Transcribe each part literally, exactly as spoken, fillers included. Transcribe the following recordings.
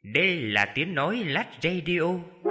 Đây là tiếng nói Lát Radio.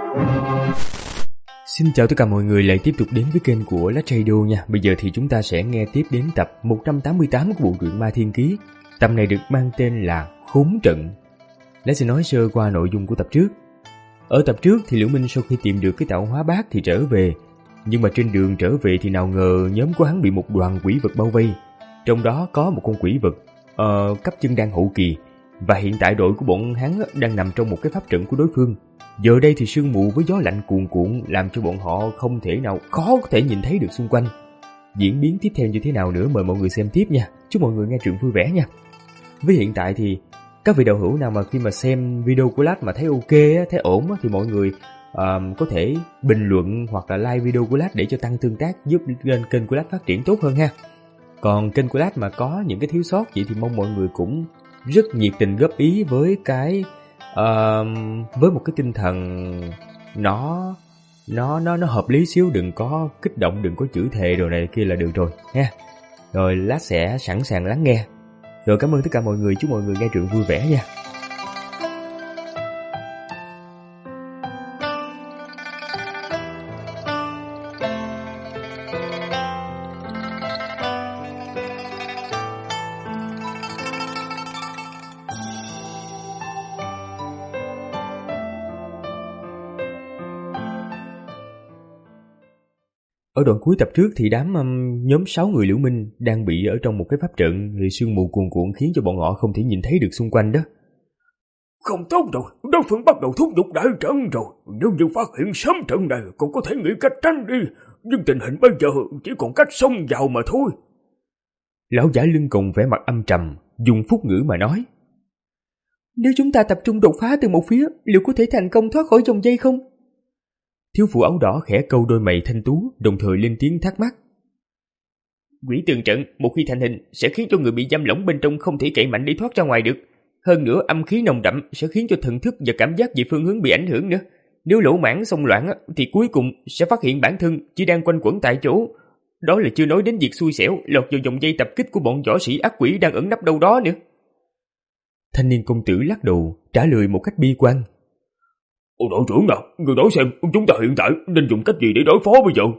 Xin chào tất cả mọi người lại tiếp tục đến với kênh của Lát Radio nha. Bây giờ thì chúng ta sẽ nghe tiếp đến tập một trăm tám mươi tám của bộ truyện Ma Thiên Ký. Tập này được mang tên là Khốn Trận. Lát sẽ nói sơ qua nội dung của tập trước. Ở tập trước thì Liễu Minh sau khi tìm được cái tạo hóa bát thì trở về. Nhưng mà trên đường trở về thì nào ngờ nhóm của hắn bị một đoàn quỷ vật bao vây. Trong đó có một con quỷ vật uh, cấp chân đan hậu kỳ. Và hiện tại đội của bọn hắn đang nằm trong một cái pháp trận của đối phương. Giờ đây thì sương mù với gió lạnh cuồn cuộn làm cho bọn họ không thể nào khó có thể nhìn thấy được xung quanh. Diễn biến tiếp theo như thế nào nữa mời mọi người xem tiếp nha. Chúc mọi người nghe truyện vui vẻ nha. Với hiện tại thì các vị đạo hữu nào mà khi mà xem video của Lát mà thấy ok, thấy ổn thì mọi người uh, có thể bình luận hoặc là like video của Lát để cho tăng tương tác, giúp lên kênh của Lát phát triển tốt hơn ha. Còn kênh của Lát mà có những cái thiếu sót vậy thì mong mọi người cũng rất nhiệt tình góp ý với cái uh, với một cái tinh thần nó nó nó nó hợp lý xíu, đừng có kích động, đừng có chửi thề đồ này kia là được rồi ha. Rồi Lát sẽ sẵn sàng lắng nghe. Rồi cảm ơn tất cả mọi người, chúc mọi người nghe truyện vui vẻ nha. Ở đoạn cuối tập trước thì đám um, nhóm sáu người Liễu Minh đang bị ở trong một cái pháp trận, thì sương mù cuồn cuộn khiến cho bọn họ không thể nhìn thấy được xung quanh đó. Không tốt rồi, đối phương bắt đầu thúc giục đại trận rồi. Nếu như phát hiện sớm trận này còn có thể nghĩ cách tránh đi, nhưng tình hình bây giờ chỉ còn cách xông vào mà thôi. Lão giả lưng còng vẻ mặt âm trầm, dùng phúc ngữ mà nói. Nếu chúng ta tập trung đột phá từ một phía, liệu có thể thành công thoát khỏi vòng dây không? Thiếu phụ áo đỏ khẽ câu đôi mày thanh tú, đồng thời lên tiếng thắc mắc. Quỷ tường trận một khi thành hình sẽ khiến cho người bị giam lỏng bên trong không thể cậy mạnh để thoát ra ngoài được. Hơn nữa âm khí nồng đậm sẽ khiến cho thần thức và cảm giác về phương hướng bị ảnh hưởng nữa. Nếu lỗ mãng xông loạn thì cuối cùng sẽ phát hiện bản thân chỉ đang quanh quẩn tại chỗ. Đó là chưa nói đến việc xui xẻo lọt vào vòng dây tập kích của bọn võ sĩ ác quỷ đang ẩn nấp đâu đó nữa. Thanh niên công tử lắc đầu trả lời một cách bi quan. Ồ, đội trưởng nào, người nói xem chúng ta hiện tại nên dùng cách gì để đối phó bây giờ?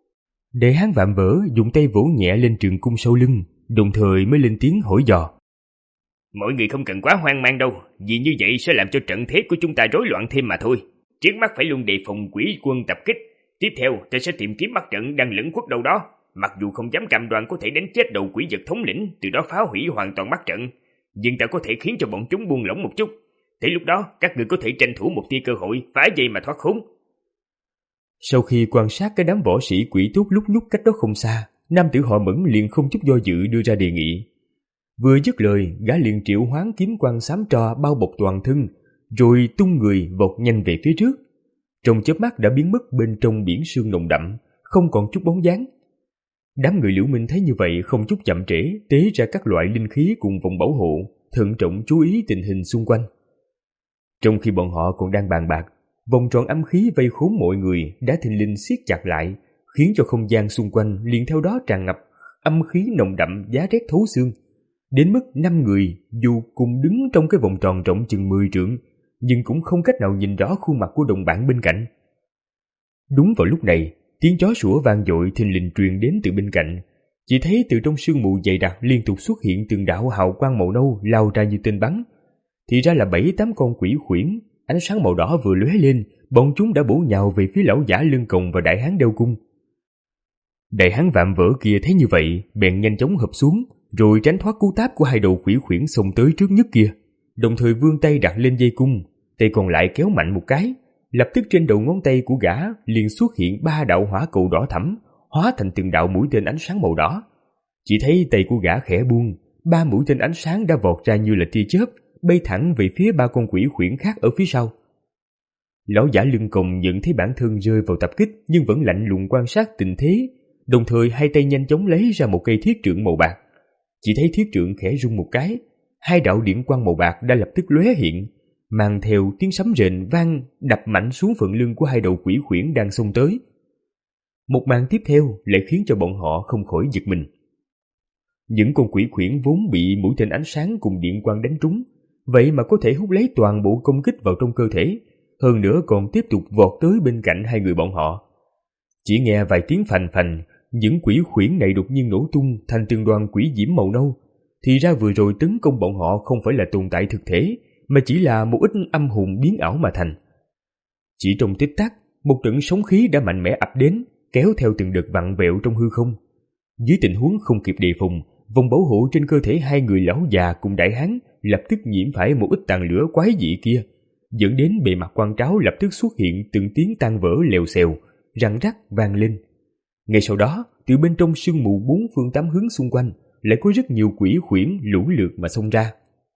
Để hắn vạm vỡ dùng tay vỗ nhẹ lên trường cung sau lưng, đồng thời mới lên tiếng hỏi dò. Mọi người không cần quá hoang mang đâu, vì như vậy sẽ làm cho trận thế của chúng ta rối loạn thêm mà thôi. Trước mắt phải luôn đề phòng quỷ quân tập kích. Tiếp theo ta sẽ tìm kiếm mặt trận đang lẫn khuất đâu đó. Mặc dù không dám cam đoan có thể đánh chết đầu quỷ vật thống lĩnh, từ đó phá hủy hoàn toàn mắt trận, nhưng ta có thể khiến cho bọn chúng buông lỏng một chút. Thế lúc đó các người có thể tranh thủ một tia cơ hội phá dây mà thoát khốn. Sau khi quan sát cái đám võ sĩ quỷ tốt lúc nhúc cách đó không xa, nam tử họ Mẫn liền không chút do dự đưa ra đề nghị. Vừa dứt lời, gã liền triệu hoán kiếm quang xám tro bao bọc toàn thân, rồi tung người vọt nhanh về phía trước. Trong chớp mắt đã biến mất bên trong biển sương nồng đậm, không còn chút bóng dáng. Đám người Liễu Minh thấy như vậy không chút chậm trễ, tế ra các loại linh khí cùng vòng bảo hộ, thận trọng chú ý tình hình xung quanh. Trong khi bọn họ còn đang bàn bạc, vòng tròn âm khí vây khốn mọi người đã thình lình siết chặt lại, khiến cho không gian xung quanh liền theo đó tràn ngập âm khí nồng đậm giá rét thấu xương. Đến mức năm người dù cùng đứng trong cái vòng tròn rộng chừng mười trượng, nhưng cũng không cách nào nhìn rõ khuôn mặt của đồng bạn bên cạnh. Đúng vào lúc này, tiếng chó sủa vang dội thình lình truyền đến từ bên cạnh. Chỉ thấy từ trong sương mù dày đặc liên tục xuất hiện từng đạo hào quang màu nâu lao ra như tên bắn. Thì ra là bảy tám con quỷ khuyển, ánh sáng màu đỏ vừa lóe lên, bọn chúng đã bổ nhào về phía lão giả lưng còng và đại hán đeo cung. Đại hán vạm vỡ kia thấy như vậy, bèn nhanh chóng hợp xuống, rồi tránh thoát cú táp của hai đầu quỷ khuyển xông tới trước nhất kia, đồng thời vươn tay đặt lên dây cung, tay còn lại kéo mạnh một cái, lập tức trên đầu ngón tay của gã liền xuất hiện ba đạo hỏa cầu đỏ thẫm, hóa thành từng đạo mũi tên ánh sáng màu đỏ. Chỉ thấy tay của gã khẽ buông, ba mũi tên ánh sáng đã vọt ra như là tia chớp, bay thẳng về phía ba con quỷ khuyển khác ở phía sau. Lão giả lưng còng nhận thấy bản thân rơi vào tập kích nhưng vẫn lạnh lùng quan sát tình thế, đồng thời hai tay nhanh chóng lấy ra một cây thiết trượng màu bạc. Chỉ thấy thiết trượng khẽ rung một cái, hai đạo điện quang màu bạc đã lập tức lóe hiện, mang theo tiếng sấm rền vang đập mạnh xuống phần lưng của hai đầu quỷ khuyển đang xông tới. Một màn tiếp theo lại khiến cho bọn họ không khỏi giật mình. Những con quỷ khuyển vốn bị mũi tên ánh sáng cùng điện quang đánh trúng, vậy mà có thể hút lấy toàn bộ công kích vào trong cơ thể, hơn nữa còn tiếp tục vọt tới bên cạnh hai người bọn họ. Chỉ nghe vài tiếng phành phành, những quỷ khuyển này đột nhiên nổ tung thành từng đoàn quỷ diễm màu nâu. Thì ra vừa rồi tấn công bọn họ không phải là tồn tại thực thể, mà chỉ là một ít âm hồn biến ảo mà thành. Chỉ trong tích tắc, một trận sóng khí đã mạnh mẽ ập đến, kéo theo từng đợt vặn vẹo trong hư không. Dưới tình huống không kịp đề phòng, vòng bảo hộ trên cơ thể hai người lão già cùng đại hán lập tức nhiễm phải một ít tàn lửa quái dị kia, dẫn đến bề mặt quan tráo lập tức xuất hiện từng tiếng tan vỡ lèo xèo, răng rắc vang lên. Ngay sau đó, từ bên trong sương mù bốn phương tám hướng xung quanh lại có rất nhiều quỷ khuyển lũ lượt mà xông ra.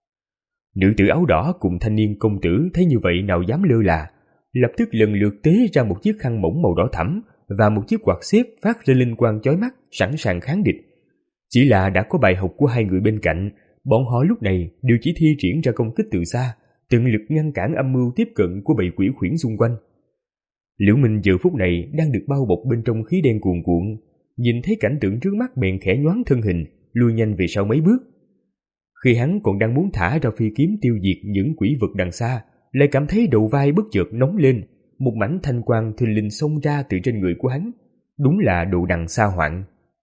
Nữ tử áo đỏ cùng thanh niên công tử thấy như vậy nào dám lơ là, lập tức lần lượt tế ra một chiếc khăn mỏng màu đỏ thẫm và một chiếc quạt xếp phát ra linh quang chói mắt, sẵn sàng kháng địch. Chỉ là đã có bài học của hai người bên cạnh, bọn họ lúc này đều chỉ thi triển ra công kích từ xa, tận lực ngăn cản âm mưu tiếp cận của bầy quỷ khuyển xung quanh. Liễu Minh giờ phút này đang được bao bọc bên trong khí đen cuồn cuộn, nhìn thấy cảnh tượng trước mắt bèn khẽ nhoáng thân hình, lùi nhanh về sau mấy bước. Khi hắn còn đang muốn thả ra phi kiếm tiêu diệt những quỷ vật đằng xa, lại cảm thấy đầu vai bất chợt nóng lên, một mảnh thanh quang thình lình xông ra từ trên người của hắn, đúng là đồ đằng sa hoạn.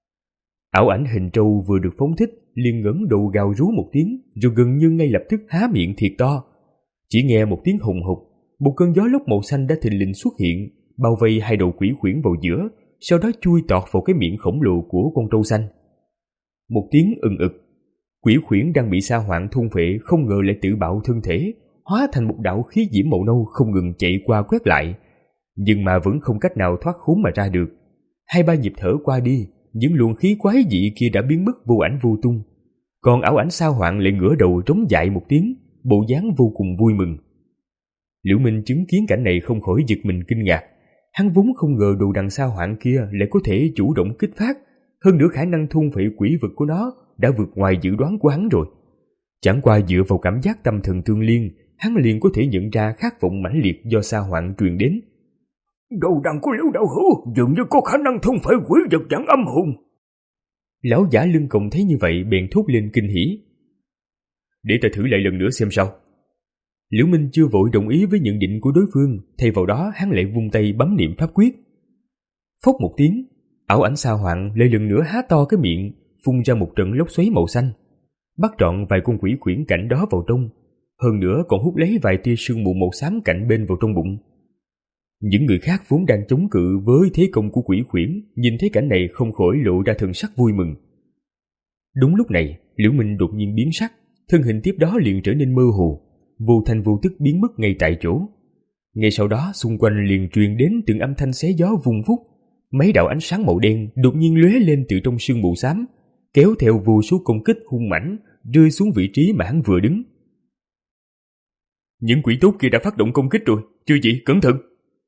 Ảo ảnh hình trâu vừa được phóng thích, liền ngẩng đầu gào rú một tiếng, rồi gần như ngay lập tức há miệng thiệt to. Chỉ nghe một tiếng hùng hục, một cơn gió lốc màu xanh đã thình lình xuất hiện, bao vây hai đầu quỷ khuyển vào giữa, sau đó chui tọt vào cái miệng khổng lồ của con trâu xanh. Một tiếng ừng ực, quỷ khuyển đang bị sa hoạn thôn phệ không ngờ lại tự bạo thân thể, hóa thành một đạo khí diễm màu nâu không ngừng chạy qua quét lại, nhưng mà vẫn không cách nào thoát khốn mà ra được. Hai ba nhịp thở qua đi, những luồng khí quái dị kia đã biến mất vô ảnh vô tung, còn ảo ảnh sa hoạn lại ngửa đầu trống dại một tiếng, bộ dáng vô cùng vui mừng. Liễu Minh chứng kiến cảnh này không khỏi giật mình kinh ngạc, hắn vốn không ngờ đồ đằng sa hoạn kia lại có thể chủ động kích phát, hơn nữa khả năng thôn phệ quỷ vật của nó đã vượt ngoài dự đoán của hắn rồi. Chẳng qua dựa vào cảm giác tâm thần tương liên, hắn liền có thể nhận ra khát vọng mãnh liệt do sa hoạn truyền đến. Đồ đằng của Liễu đạo hữu dường như có khả năng thôn phệ quỷ vật dạng âm hồn. Lão giả lưng còng thấy như vậy bèn thốt lên kinh hỉ. Để ta thử lại lần nữa xem sao. Liễu Minh chưa vội đồng ý với nhận định của đối phương, thay vào đó hắn lại vung tay bấm niệm pháp quyết. Phốc một tiếng, ảo ảnh sa hoạn lại lần nữa há to cái miệng, phun ra một trận lốc xoáy màu xanh, bắt trọn vài con quỷ khuyển cạnh đó vào trong, hơn nữa còn hút lấy vài tia sương mù màu xám cạnh bên vào trong bụng. Những người khác vốn đang chống cự với thế công của quỷ khuyển, nhìn thấy cảnh này không khỏi lộ ra thần sắc vui mừng. Đúng lúc này, Liễu Minh đột nhiên biến sắc, thân hình tiếp đó liền trở nên mơ hồ, vô thanh vô tức biến mất ngay tại chỗ. Ngay sau đó xung quanh liền truyền đến từng âm thanh xé gió vung vút, mấy đạo ánh sáng màu đen đột nhiên lóe lên từ trong sương mù xám, kéo theo vô số công kích hung mãnh rơi xuống vị trí mà hắn vừa đứng. Những quỷ tốt kia đã phát động công kích rồi, chư vị cẩn thận.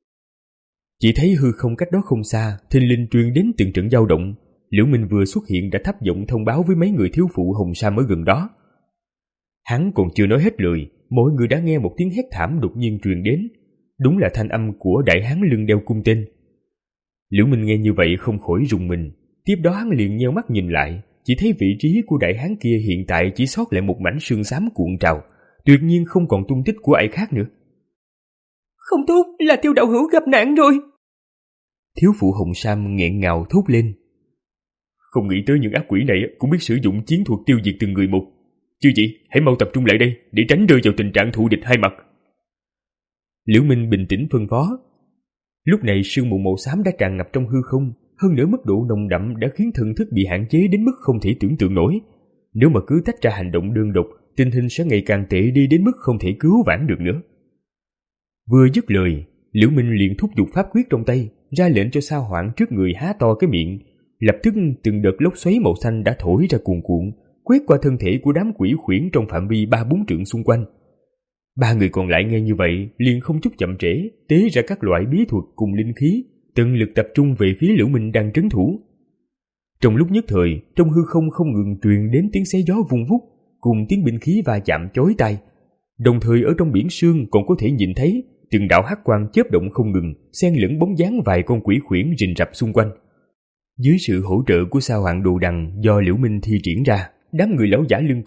Chỉ thấy hư không cách đó không xa, thình lình truyền đến từng trận dao động. Liễu Minh vừa xuất hiện đã thấp giọng thông báo với mấy người thiếu phụ hồng sa ở gần đó. Hắn còn chưa nói hết lời, mọi người đã nghe một tiếng hét thảm đột nhiên truyền đến, đúng là thanh âm của đại hán lưng đeo cung tên. Liễu Minh nghe như vậy không khỏi rùng mình, tiếp đó hắn liền nheo mắt nhìn lại, chỉ thấy vị trí của đại hán kia hiện tại chỉ sót lại một mảnh sương xám cuộn trào, tuyệt nhiên không còn tung tích của ai khác nữa. Không tốt, là Tiêu đạo hữu gặp nạn rồi. Thiếu phụ Hồng Sam nghẹn ngào thốt lên. Không nghĩ tới những ác quỷ này cũng biết sử dụng chiến thuật tiêu diệt từng người một. Chư vị, hãy mau tập trung lại đây để tránh rơi vào tình trạng thù địch hai mặt. Liễu Minh bình tĩnh phân phó. Lúc này sương mù màu xám đã tràn ngập trong hư không, hơn nữa mức độ nồng đậm đã khiến thần thức bị hạn chế đến mức không thể tưởng tượng nổi. Nếu mà cứ tách ra hành động đơn độc, tình hình sẽ ngày càng tệ đi đến mức không thể cứu vãn được nữa. Vừa dứt lời, Liễu Minh liền thúc giục pháp quyết trong tay, ra lệnh cho Sa Hoạn trước người há to cái miệng. Lập tức từng đợt lốc xoáy màu xanh đã thổi ra cuồn cuộn, quét qua thân thể của đám quỷ khuyển trong phạm vi ba bốn trượng xung quanh. Ba người còn lại nghe như vậy liền không chút chậm trễ, tế ra các loại bí thuật cùng linh khí, tận lực tập trung về phía Liễu Minh đang trấn thủ. Trong lúc nhất thời, trong hư không không ngừng truyền đến tiếng xé gió vung vút cùng tiếng binh khí va chạm chói tai. Đồng thời ở trong biển sương còn có thể nhìn thấy từng đạo hắc quang chớp động không ngừng, xen lẫn bóng dáng vài con quỷ khuyển rình rập xung quanh. Dưới sự hỗ trợ của Sa Hoạn Đồ Đằng do Liễu Minh thi triển ra, đám người lão giả lưng còng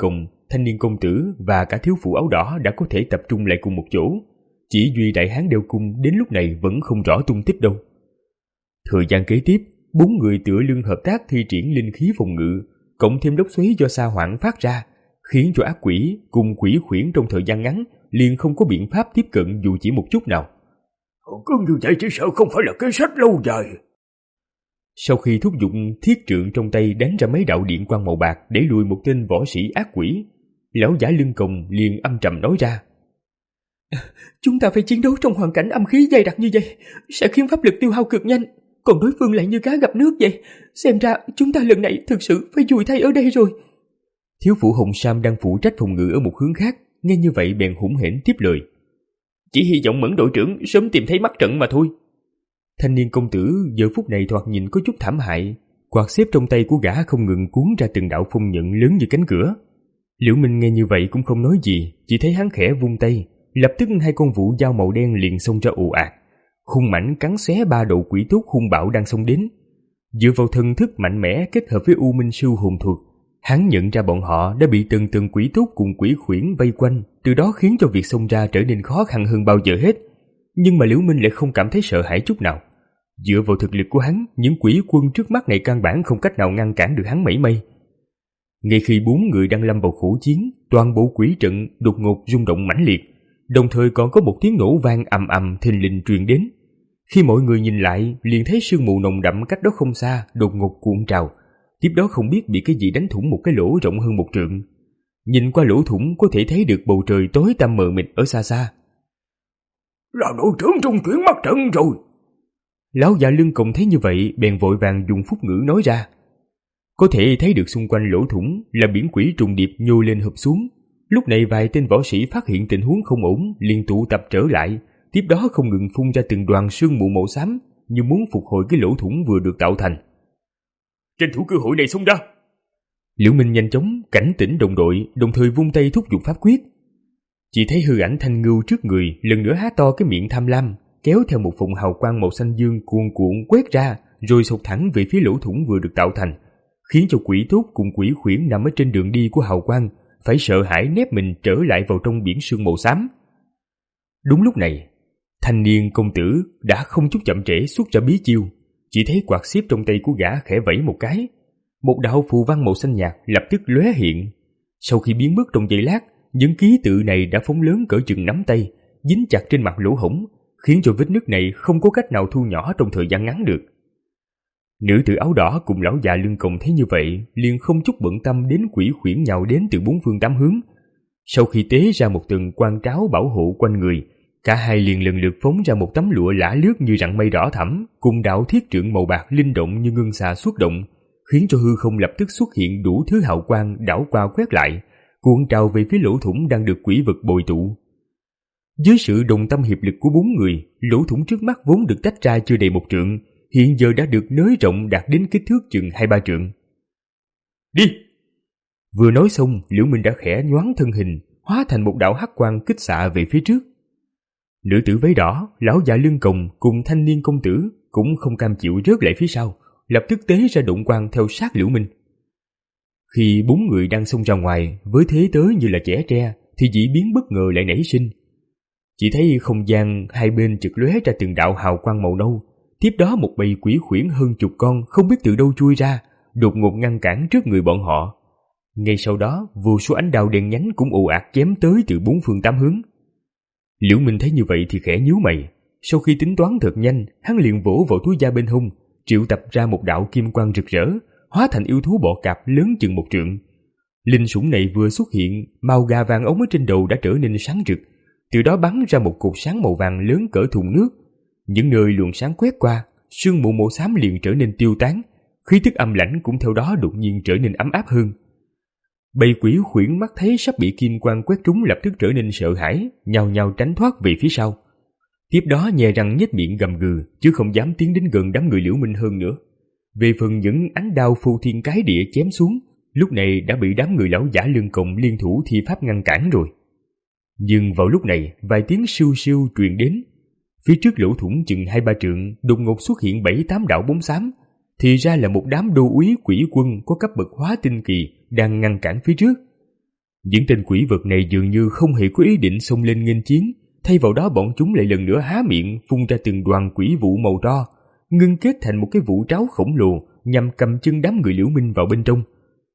thanh niên công tử và cả thiếu phụ áo đỏ đã có thể tập trung lại cùng một chỗ. Chỉ duy đại hán đeo cung đến lúc này vẫn không rõ tung tích đâu. Thời gian kế tiếp, bốn người tựa lưng hợp tác thi triển linh khí phòng ngự, cộng thêm đốc xoáy do Sa Hoảng phát ra, khiến cho ác quỷ cùng quỷ khuyển trong thời gian ngắn liền không có biện pháp tiếp cận dù chỉ một chút nào. Cứ như vậy chỉ sợ không phải là kế sách lâu dài. Sau khi thúc giục thiết trượng trong tay đánh ra mấy đạo điện quang màu bạc để lùi một tên võ sĩ ác quỷ, lão giả lưng còng liền âm trầm nói ra: Chúng ta phải chiến đấu trong hoàn cảnh âm khí dày đặc như vậy, sẽ khiến pháp lực tiêu hao cực nhanh, còn đối phương lại như cá gặp nước vậy. Xem ra chúng ta lần này thực sự phải vùi thay ở đây rồi. Thiếu phụ Hồng Sam đang phụ trách phòng ngự ở một hướng khác, nghe như vậy bèn hủng hển tiếp lời: Chỉ hy vọng Mẫn đội trưởng sớm tìm thấy mắt trận mà thôi. Thanh niên công tử giờ phút này thoạt nhìn có chút thảm hại, quạt xếp trong tay của gã không ngừng cuốn ra từng đạo phong nhận lớn như cánh cửa. Liễu Minh nghe như vậy cũng không nói gì, chỉ thấy hắn khẽ vung tay, lập tức hai con vũ dao màu đen liền xông ra ồ ạt, hung mãnh cắn xé ba đầu quỷ tốt hung bạo đang xông đến. Dựa vào thần thức mạnh mẽ kết hợp với U Minh sư hồn thuật, hắn nhận ra bọn họ đã bị từng từng quỷ tốt cùng quỷ khuyển vây quanh, từ đó khiến cho việc xông ra trở nên khó khăn hơn bao giờ hết. Nhưng mà Liễu Minh lại không cảm thấy sợ hãi chút nào. Dựa vào thực lực của hắn, những quỷ quân trước mắt này căn bản không cách nào ngăn cản được hắn mảy may. Ngay khi bốn người đang lâm vào khổ chiến, toàn bộ quỷ trận đột ngột rung động mãnh liệt, đồng thời còn có một tiếng nổ vang ầm ầm thình lình truyền đến. Khi mọi người nhìn lại, liền thấy sương mù nồng đậm cách đó không xa đột ngột cuộn trào, tiếp đó không biết bị cái gì đánh thủng một cái lỗ rộng hơn một trượng. Nhìn qua lỗ thủng có thể thấy được bầu trời tối tăm mờ mịt ở xa xa. Là đội trưởng trung chuyển mắt trận rồi. Lão già lưng còng thấy như vậy bèn vội vàng dùng phúc ngữ nói ra. Có thể thấy được xung quanh lỗ thủng là biển quỷ trùng điệp nhô lên hợp xuống. Lúc này vài tên võ sĩ phát hiện tình huống không ổn liền tụ tập trở lại, tiếp đó không ngừng phun ra từng đoàn sương mù màu xám như muốn phục hồi cái lỗ thủng vừa được tạo thành. Tranh thủ cơ hội này xông ra. Liễu Minh nhanh chóng cảnh tỉnh đồng đội, đồng thời vung tay thúc giục pháp quyết. Chỉ thấy hư ảnh thanh ngưu trước người lần nữa há to cái miệng tham lam, kéo theo một phụng hào quang màu xanh dương cuồn cuộn quét ra, rồi sụt thẳng về phía lỗ thủng vừa được tạo thành, khiến cho quỷ tốt cùng quỷ khuyển nằm ở trên đường đi của hào quang phải sợ hãi nép mình trở lại vào trong biển sương màu xám. Đúng lúc này, thanh niên công tử đã không chút chậm trễ xuất ra bí chiêu. Chỉ thấy quạt xếp trong tay của gã khẽ vẫy một cái, một đạo phù văn màu xanh nhạt lập tức lóe hiện. Sau khi biến mất trong giây lát, những ký tự này đã phóng lớn cỡ chừng nắm tay, dính chặt trên mặt lỗ hổng, khiến cho vết nứt này không có cách nào thu nhỏ trong thời gian ngắn được. Nữ tử áo đỏ cùng lão già lưng còng thấy như vậy, liền không chút bận tâm đến quỷ khuyển nhào đến từ bốn phương tám hướng. Sau khi tế ra một tầng quan tráo bảo hộ quanh người, cả hai liền lần lượt phóng ra một tấm lụa lả lướt như rặng mây đỏ thẫm, cùng đạo thiết trượng màu bạc linh động như ngân xà xuất động, khiến cho hư không lập tức xuất hiện đủ thứ hào quang đảo qua quét lại, cuộn trào về phía lỗ thủng đang được quỷ vật bồi tụ. Dưới sự đồng tâm hiệp lực của bốn người, lỗ thủng trước mắt vốn được tách ra chưa đầy một trượng, hiện giờ đã được nới rộng đạt đến kích thước chừng hai ba trượng. Đi! Vừa nói xong, Liễu Minh đã khẽ nhoáng thân hình, hóa thành một đạo hắc quang kích xạ về phía trước. Nữ tử váy đỏ, lão già lưng còng cùng thanh niên công tử cũng không cam chịu rớt lại phía sau, lập tức tế ra động quang theo sát Liễu Minh. Khi bốn người đang xông ra ngoài với thế tới như là chẻ tre, thì dị biến bất ngờ lại nảy sinh. Chỉ thấy không gian hai bên chợt lóe ra từng đạo hào quang màu nâu, tiếp đó một bầy quỷ khuyển hơn chục con không biết từ đâu chui ra, đột ngột ngăn cản trước người bọn họ. Ngay sau đó, vô số ánh đao đen nhánh cũng ồ ạt chém tới từ bốn phương tám hướng. Liễu Minh thấy như vậy thì khẽ nhíu mày, sau khi tính toán thật nhanh, hắn liền vỗ vào túi da bên hông, triệu tập ra một đạo kim quang rực rỡ, hóa thành yêu thú bọ cạp lớn chừng một trượng. Linh sủng này vừa xuất hiện, màu gà vàng ống ở trên đầu đã trở nên sáng rực, từ đó bắn ra một cột sáng màu vàng lớn cỡ thùng nước. Những nơi luồng sáng quét qua, sương mù màu xám liền trở nên tiêu tán, khí tức âm lãnh cũng theo đó đột nhiên trở nên ấm áp hơn. Bầy quỷ khuyển mắt thấy sắp bị kim quang quét trúng lập tức trở nên sợ hãi, nhao nhao tránh thoát về phía sau. Tiếp đó nhè răng nhếch miệng gầm gừ, chứ không dám tiến đến gần đám người Liễu Minh hơn nữa. Về phần những ánh đao phô thiên cái địa chém xuống, lúc này đã bị đám người lão giả lưng còng liên thủ thi pháp ngăn cản rồi. Nhưng vào lúc này, vài tiếng siêu siêu truyền đến. Phía trước lỗ thủng chừng hai ba trượng đột ngột xuất hiện bảy tám đạo bóng xám, thì ra là một đám đô úy quỷ quân có cấp bậc hóa tinh kỳ đang ngăn cản phía trước. Những tên quỷ vật này dường như không hề có ý định xông lên nghênh chiến, thay vào đó bọn chúng lại lần nữa há miệng phun ra từng đoàn quỷ vụ màu đỏ, ngưng kết thành một cái vụ tráo khổng lồ nhằm cầm chân đám người Liễu Minh vào bên trong.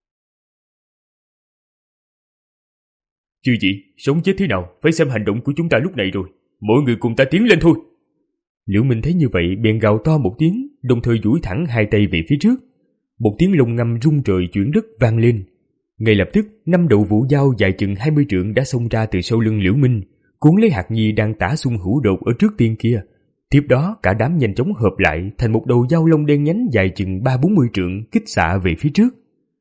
Chư vị, sống chết thế nào phải xem hành động của chúng ta lúc này rồi, mỗi người cùng ta tiến lên thôi. Liễu Minh thấy như vậy bèn gào to một tiếng, đồng thời duỗi thẳng hai tay về phía trước. Một tiếng lồng ngâm rung trời chuyển đất vang lên. Ngay lập tức, năm đầu vũ dao dài chừng hai mươi trượng đã xông ra từ sau lưng Liễu Minh, cuốn lấy Hạc Nhi đang tả xung hữu đột ở trước tiên kia. Tiếp đó, cả đám nhanh chóng hợp lại thành một đầu dao lông đen nhánh dài chừng ba bốn mươi trượng kích xạ về phía trước.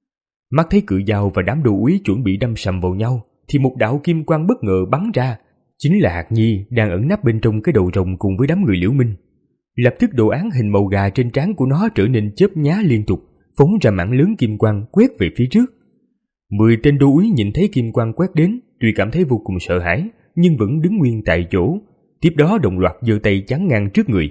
Mắt thấy cự dao và đám đồ úy chuẩn bị đâm sầm vào nhau, thì một đạo kim quang bất ngờ bắn ra, chính là Hạc Nhi đang ẩn nấp bên trong cái đầu rồng cùng với đám người Liễu Minh. Lập tức đồ án hình màu gà trên trán của nó trở nên chớp nhá liên tục, phóng ra mảng lớn kim quang quét về phía trước. Mười tên đô úy nhìn thấy kim quang quét đến, tuy cảm thấy vô cùng sợ hãi, nhưng vẫn đứng nguyên tại chỗ. Tiếp đó đồng loạt giơ tay chắn ngang trước người.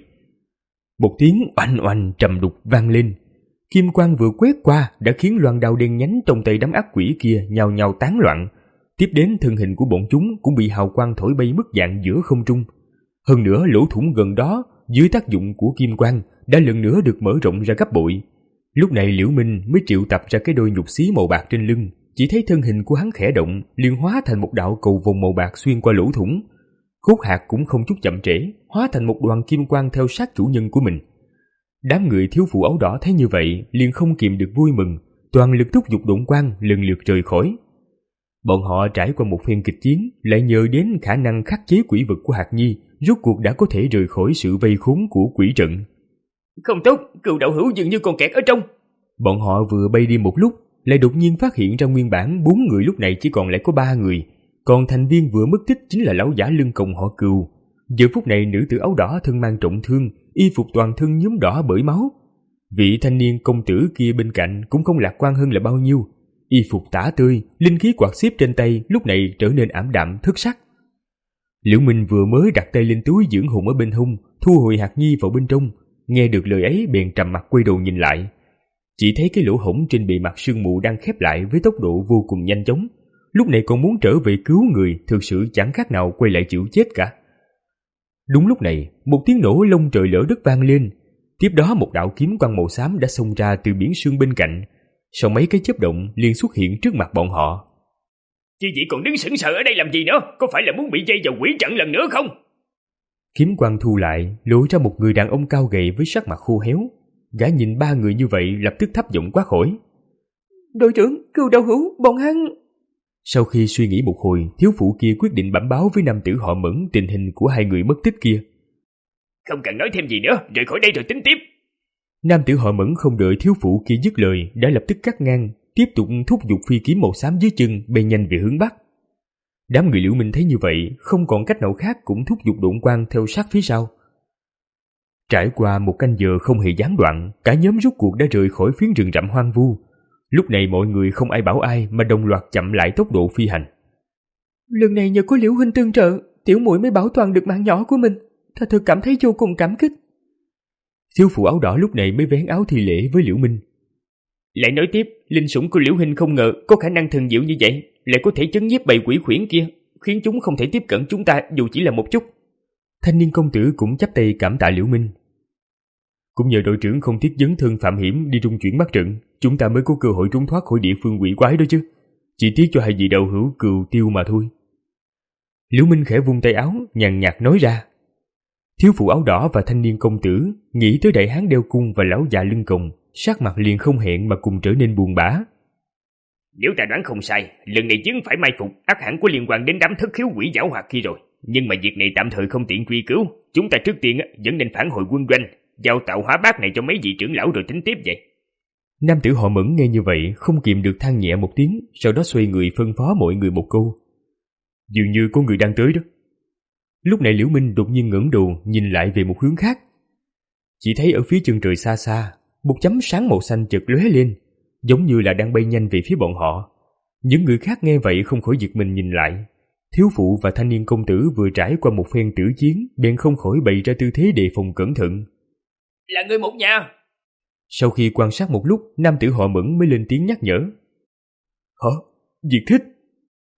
Một tiếng oanh oanh trầm đục vang lên. Kim quang vừa quét qua đã khiến loan đao đen nhánh trong tay đám ác quỷ kia nhào nhào tán loạn. Tiếp đến thân hình của bọn chúng cũng bị hào quang thổi bay mất dạng giữa không trung. Hơn nữa lỗ thủng gần đó dưới tác dụng của kim quang đã lần nữa được mở rộng ra gấp bội. Lúc này Liễu Minh mới triệu tập ra cái đôi nhục xí màu bạc trên lưng, chỉ thấy thân hình của hắn khẽ động, liền hóa thành một đạo cầu vồng màu bạc xuyên qua lỗ thủng. Cốt hạt cũng không chút chậm trễ, hóa thành một đoàn kim quang theo sát chủ nhân của mình. Đám người thiếu phụ áo đỏ thấy như vậy, liền không kìm được vui mừng, toàn lực thúc giục độn quang lần lượt rời khỏi. Bọn họ trải qua một phen kịch chiến, lại nhờ đến khả năng khắc chế quỷ vực của Hạc Nhi, rốt cuộc đã có thể rời khỏi sự vây khốn của quỷ trận. Không tốt, cừu đạo hữu dường như còn kẹt ở trong. Bọn họ vừa bay đi một lúc, lại đột nhiên phát hiện ra nguyên bản bốn người lúc này chỉ còn lại có ba người, còn thành viên vừa mất tích chính là lão giả lưng còng họ Cừu. Giờ phút này nữ tử áo đỏ thân mang trọng thương, y phục toàn thân nhuốm đỏ bởi máu. Vị thanh niên công tử kia bên cạnh cũng không lạc quan hơn là bao nhiêu, y phục tả tơi, linh khí quạt xếp trên tay lúc này trở nên ảm đạm thất sắc. Liễu Minh vừa mới đặt tay lên túi dưỡng hồn ở bên hông, thu hồi Hạc Nhi vào bên trong, nghe được lời ấy bèn trầm mặt quay đầu nhìn lại. Chỉ thấy cái lỗ hổng trên bề mặt sương mù đang khép lại với tốc độ vô cùng nhanh chóng. Lúc này còn muốn trở về cứu người, thực sự chẳng khác nào quay lại chịu chết cả. Đúng lúc này, một tiếng nổ lông trời lỡ đất vang lên. Tiếp đó một đạo kiếm quang màu xám đã xông ra từ biển sương bên cạnh. Sau mấy cái chớp động liền xuất hiện trước mặt bọn họ. Chứ gì còn đứng sững sờ ở đây làm gì nữa? Có phải là muốn bị dây vào quỷ trận lần nữa không? Kiếm quang thu lại, lộ ra một người đàn ông cao gầy với sắc mặt khô héo. Gã nhìn ba người như vậy lập tức thấp giọng quát hỏi: Đội trưởng, Cừu đạo hữu, bọn hắn... Sau khi suy nghĩ một hồi, thiếu phụ kia quyết định bẩm báo với nam tử họ Mẫn tình hình của hai người mất tích kia. Không cần nói thêm gì nữa, rời khỏi đây rồi tính tiếp. Nam tử họ Mẫn không đợi thiếu phụ kia dứt lời đã lập tức cắt ngang, tiếp tục thúc giục phi kiếm màu xám dưới chân bay nhanh về hướng bắc. Đám người Liễu Minh thấy như vậy, không còn cách nào khác cũng thúc giục độn quang theo sát phía sau. Trải qua một canh giờ không hề gián đoạn, cả nhóm rốt cuộc đã rời khỏi phiến rừng rậm hoang vu. Lúc này mọi người không ai bảo ai mà đồng loạt chậm lại tốc độ phi hành. Lần này nhờ có Liễu huynh tương trợ, tiểu muội mới bảo toàn được mạng nhỏ của mình. Thật thực cảm thấy vô cùng cảm kích. Thiếu phụ áo đỏ lúc này mới vén áo thi lễ với Liễu Minh. Lại nói tiếp, linh sủng của Liễu huynh không ngờ có khả năng thần diệu như vậy, lại có thể chấn nhiếp bầy quỷ khuyển kia, khiến chúng không thể tiếp cận chúng ta dù chỉ là một chút. Thanh niên công tử cũng chắp tay cảm tạ Liễu Minh. Cũng nhờ đội trưởng không tiếc dấn thân phạm hiểm đi trung chuyển bắt trận, chúng ta mới có cơ hội trốn thoát khỏi địa phương quỷ quái đó chứ. Chỉ tiếc cho hai vị đạo hữu Cừu Tiêu mà thôi. Liễu Minh khẽ vung tay áo, nhàn nhạt nói ra. Thiếu phụ áo đỏ và thanh niên công tử nghĩ tới đại hán đeo cung và lão già lưng còng, sắc mặt liền không hẹn mà cùng trở nên buồn bã. Nếu ta đoán không sai, lần này chứng phải mai phục ắt hẳn có liên quan đến đám thất khiếu quỷ giảo hoạt kia rồi. Nhưng mà việc này tạm thời không tiện truy cứu, chúng ta trước tiên vẫn nên phản hồi quân doanh, giao tạo hóa bát này cho mấy vị trưởng lão rồi tính tiếp vậy. Nam tử họ Mẫn nghe như vậy không kìm được than nhẹ một tiếng, sau đó xoay người phân phó mọi người một câu. Dường như có người đang tới đó. Lúc này Liễu Minh đột nhiên ngẩng đầu nhìn lại về một hướng khác. Chỉ thấy ở phía chân trời xa xa, một chấm sáng màu xanh chợt lóe lên, giống như là đang bay nhanh về phía bọn họ. Những người khác nghe vậy không khỏi giật mình nhìn lại. Thiếu phụ và thanh niên công tử vừa trải qua một phen tử chiến, bèn không khỏi bày ra tư thế đề phòng cẩn thận. Là người một nhà. Sau khi quan sát một lúc, nam tử họ Mẫn mới lên tiếng nhắc nhở. Hả? Diệt Thích?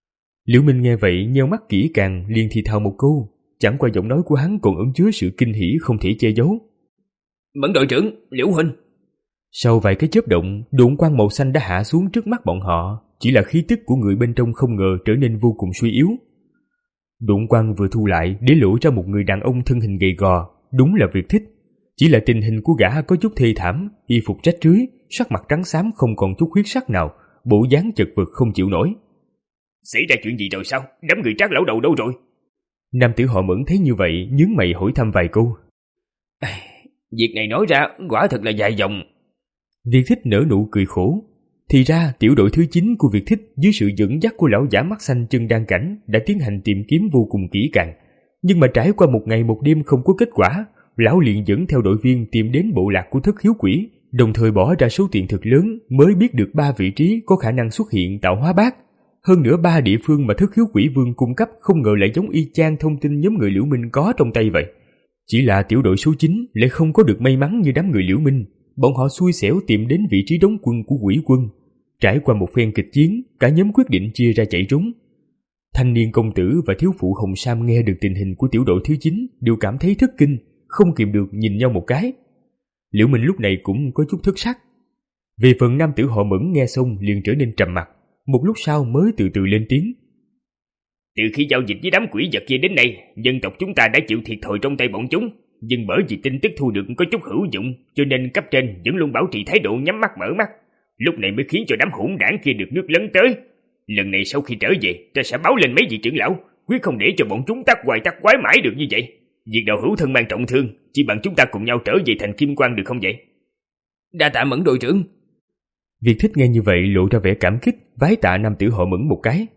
Liễu Minh nghe vậy nheo mắt kỹ càng, liền thì thào một câu, chẳng qua giọng nói của hắn còn ẩn chứa sự kinh hỉ không thể che giấu. Mẫn đội trưởng, Liễu huynh. Sau vài cái chớp động, độn quang màu xanh đã hạ xuống trước mắt bọn họ, chỉ là khí tức của người bên trong không ngờ trở nên vô cùng suy yếu. Độn quang vừa thu lại để lộ ra một người đàn ông thân hình gầy gò, đúng là Việt Thích. Chỉ là tình hình của gã có chút thê thảm, y phục rách rưới, sắc mặt trắng xám không còn chút huyết sắc nào, bộ dáng chật vật không chịu nổi. Xảy ra chuyện gì rồi sao? Đám người Trác lão đầu đâu rồi? Nam tử họ Mẫn thấy như vậy, nhướng mày hỏi thăm vài câu. Việc này nói ra quả thật là dài dòng. Việt Thích nở nụ cười khổ. Thì ra tiểu đội thứ chín của Việt Thích dưới sự dẫn dắt của lão giả mắt xanh chân đan cảnh đã tiến hành tìm kiếm vô cùng kỹ càng. Nhưng mà trải qua một ngày một đêm không có kết quả, lão liền dẫn theo đội viên tìm đến bộ lạc của Thất Hiếu Quỷ, đồng thời bỏ ra số tiền thực lớn mới biết được ba vị trí có khả năng xuất hiện tạo hóa bát. Hơn nữa ba địa phương mà Thất Hiếu Quỷ Vương cung cấp không ngờ lại giống y chang thông tin nhóm người Liễu Minh có trong tay vậy. Chỉ là tiểu đội số chín lại không có được may mắn như đám người Liễu Minh, bọn họ xui xẻo tìm đến vị trí đóng quân của Quỷ Quân. Trải qua một phen kịch chiến, cả nhóm quyết định chia ra chạy trốn. Thanh niên công tử và thiếu phụ Hồng Sam nghe được tình hình của tiểu đội thứ chín đều cảm thấy thất kinh, không kìm được nhìn nhau một cái. Liễu Minh lúc này cũng có chút thất sắc. Về phần nam tử họ Mẫn nghe xong liền trở nên trầm mặc, một lúc sau mới từ từ lên tiếng. Từ khi giao dịch với đám quỷ vật kia đến nay, dân tộc chúng ta đã chịu thiệt thòi trong tay bọn chúng, nhưng bởi vì tin tức thu được có chút hữu dụng, cho nên cấp trên vẫn luôn bảo trì thái độ nhắm mắt mở mắt. Lúc này mới khiến cho đám hỗn đảng kia được nước lấn tới. Lần này sau khi trở về, ta sẽ báo lên mấy vị trưởng lão, quyết không để cho bọn chúng tắc hoài tắc quái mãi được như vậy. Việc đạo hữu thân mang trọng thương, chỉ bằng chúng ta cùng nhau trở về thành Kim Quang được không vậy? Đa tạ Mẫn đội trưởng. Việt Thích nghe như vậy lộ ra vẻ cảm kích, vái tạ nam tử họ Mẫn một cái.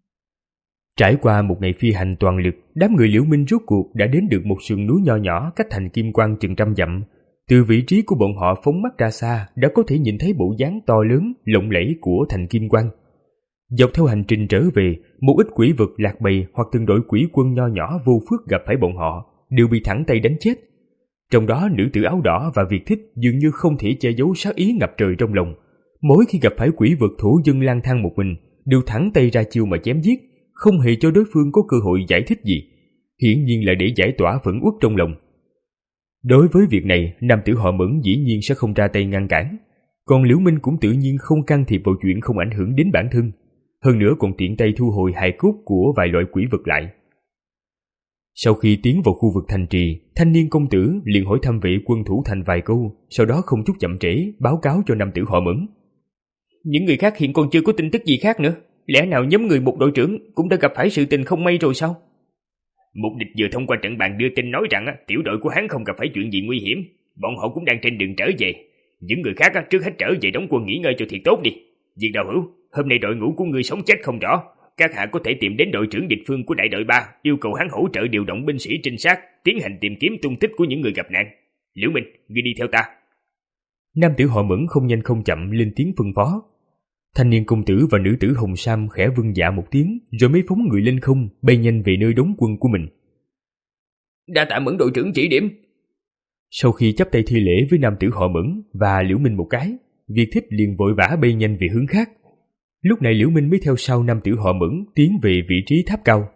Trải qua một ngày phi hành toàn lực, đám người Liễu Minh rốt cuộc đã đến được một sườn núi nho nhỏ cách thành Kim Quang chừng trăm dặm. Từ vị trí của bọn họ phóng mắt ra xa đã có thể nhìn thấy bộ dáng to lớn, lộng lẫy của thành Kim Quang. Dọc theo hành trình trở về, một ít quỷ vực lạc bầy hoặc từng đội quỷ quân nho nhỏ vô phước gặp phải bọn họ đều bị thẳng tay đánh chết. Trong đó nữ tử áo đỏ và Việt Thích dường như không thể che giấu sát ý ngập trời trong lòng. Mỗi khi gặp phải quỷ vực thổ dân lang thang một mình, đều thẳng tay ra chiêu mà chém giết, không hề cho đối phương có cơ hội giải thích gì. Hiển nhiên là để giải tỏa phẫn uất trong lòng. Đối với việc này, nam tử họ Mẫn dĩ nhiên sẽ không ra tay ngăn cản. Còn Liễu Minh cũng tự nhiên không can thiệp vào chuyện không ảnh hưởng đến bản thân. Hơn nữa còn tiện tay thu hồi hài cốt của vài loại quỷ vật lại. Sau khi tiến vào khu vực thành trì, thanh niên công tử liền hỏi thăm vệ quân thủ thành vài câu, sau đó không chút chậm trễ báo cáo cho nam tử họ Mẫn. Những người khác hiện còn chưa có tin tức gì khác nữa. Lẽ nào nhóm người một đội trưởng cũng đã gặp phải sự tình không may rồi sao? Mục địch vừa thông qua trận bàn đưa tin nói rằng tiểu đội của hắn không gặp phải chuyện gì nguy hiểm, bọn họ cũng đang trên đường trở về. Những người khác trước hết trở về đóng quân nghỉ ngơi cho thiệt tốt đi. Việc đạo hữu, hôm nay đội ngũ của ngươi sống chết không rõ, các hạ có thể tìm đến đội trưởng địch phương của đại đội ba, yêu cầu hắn hỗ trợ điều động binh sĩ trinh sát, tiến hành tìm kiếm tung tích của những người gặp nạn. Liễu Minh, ngươi đi theo ta. Nam tử họ Mẫn không nhanh không chậm lên tiếng phân phó. Thanh niên công tử và nữ tử Hồng Sam khẽ vâng dạ một tiếng, rồi mới phóng người lên không, bay nhanh về nơi đóng quân của mình. Đa tạ Mẫn đội trưởng chỉ điểm. Sau khi chắp tay thi lễ với nam tử họ Mẫn và Liễu Minh một cái, Việt Thích liền vội vã bay nhanh về hướng khác. Lúc này Liễu Minh mới theo sau nam tử họ Mẫn tiến về vị trí tháp cao.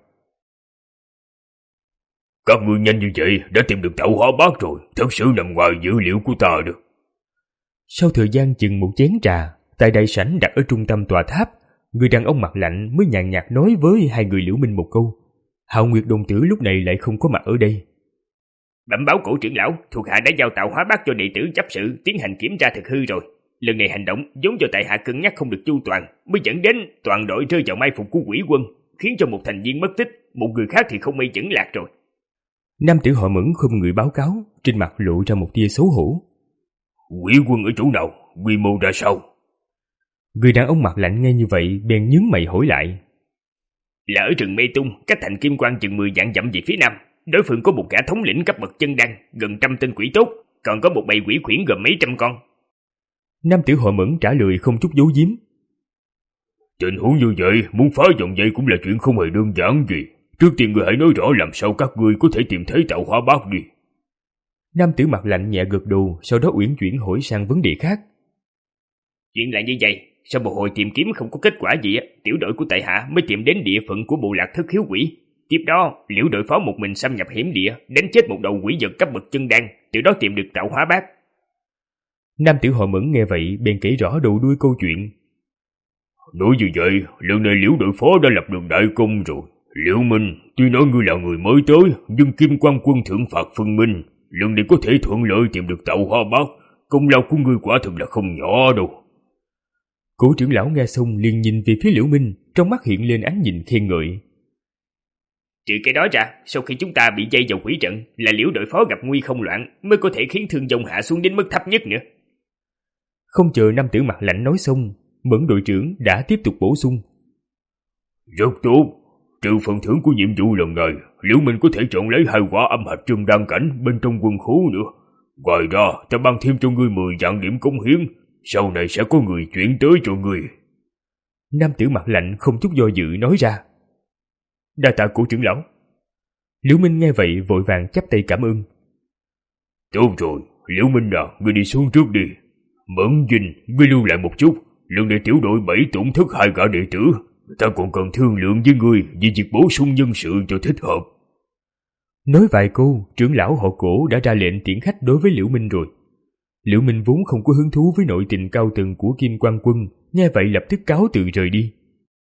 Các ngươi nhanh như vậy đã tìm được tạo hóa bát rồi, thật sự nằm ngoài dữ liệu của ta được. Sau thời gian chừng một chén trà, tại đại sảnh đặt ở trung tâm tòa tháp, người đàn ông mặt lạnh mới nhàn nhạt nói với hai người Liễu Minh một câu. Hạo Nguyệt đồng tử lúc này lại không có mặt ở đây. Bẩm báo cổ trưởng lão, thuộc hạ đã giao tạo hóa bát cho đệ tử chấp sự tiến hành kiểm tra thực hư rồi. Lần này hành động giống do tại hạ cân nhắc không được chu toàn, mới dẫn đến toàn đội rơi vào mai phục của quỷ quân, khiến cho một thành viên mất tích, một người khác thì không may chững lạc rồi. Nam tử họ Mẫn không người báo cáo, trên mặt lộ ra một tia xấu hổ. Quỷ quân ở chỗ nào, quy mô ra sao? Người đàn ông mặt lạnh nghe như vậy bèn nhướng mày hỏi lại. Là ở rừng Mê Tung, cách thành Kim Quang chừng mười dặm dặm về phía nam. Đối phương có một gã thống lĩnh cấp bậc chân đan, gần trăm tên quỷ tốt, còn có một bầy quỷ khuyển gồm mấy trăm con. Nam tử họ Mẫn trả lời không chút giấu giếm. Tình huống như vậy, muốn phá vòng dây cũng là chuyện không hề đơn giản gì. Trước tiên người hãy nói rõ làm sao các ngươi có thể tìm thấy tạo hóa bát đi. Nam tử mặt lạnh nhẹ gật đầu, sau đó uyển chuyển hỏi sang vấn đề khác. Chuyện là như vậy, Sau một hồi tìm kiếm không có kết quả gì, tiểu đội của tại hạ mới tìm đến địa phận của bộ lạc Thất Khiếu Quỷ. Tiếp đó, Liễu đội phó một mình xâm nhập hiểm địa, đánh chết một đầu quỷ vật cấp bậc chân đan, từ đó tìm được tạo hóa bát. Nam tử họ Mẫn nghe vậy bèn kể rõ đầu đuôi câu chuyện. Nói như vậy, lần này Liễu đội phó đã lập được đại công rồi. Liễu Minh, tuy nói ngươi là người mới tới, nhưng Kim Quan quân thượng phạt phân minh, lần này có thể thuận lợi tìm được tạo hóa bát, công lao của ngươi quả thực là không nhỏ đâu. Cố trưởng lão nghe xong liền nhìn về phía Liễu Minh, trong mắt hiện lên ánh nhìn khen ngợi. Trừ cái đó ra, sau khi chúng ta bị dây vào quỷ trận, là Liễu đội phó gặp nguy không loạn, mới có thể khiến thương vong hạ xuống đến mức thấp nhất nữa. Không chờ nam tử mặt lạnh nói xong, Mẫn đội trưởng đã tiếp tục bổ sung. Rất tốt, trừ phần thưởng của nhiệm vụ lần này, Liễu Minh có thể chọn lấy hai quả âm hạch chân đan cảnh bên trong quân khố nữa. Ngoài ra, ta ban thêm cho ngươi mười vạn điểm cống hiến, sau này sẽ có người chuyển tới cho ngươi. Nam tử mặt lạnh không chút do dự nói ra. Đa tạ của trưởng lão. Liễu Minh nghe vậy vội vàng chắp tay cảm ơn. Tốt rồi, Liễu Minh à, ngươi đi xuống trước đi. Mẫn Dinh, ngươi lưu lại một chút, lần này tiểu đội bảy tổn thất hai gã đệ tử, ta còn cần thương lượng với ngươi về việc bổ sung nhân sự cho thích hợp. Nói vài câu, trưởng lão họ Cổ đã ra lệnh tiễn khách đối với Liễu Minh rồi. Liễu Minh vốn không có hứng thú với nội tình cao tầng của Kim Quan quân, nghe vậy lập tức cáo từ rời đi.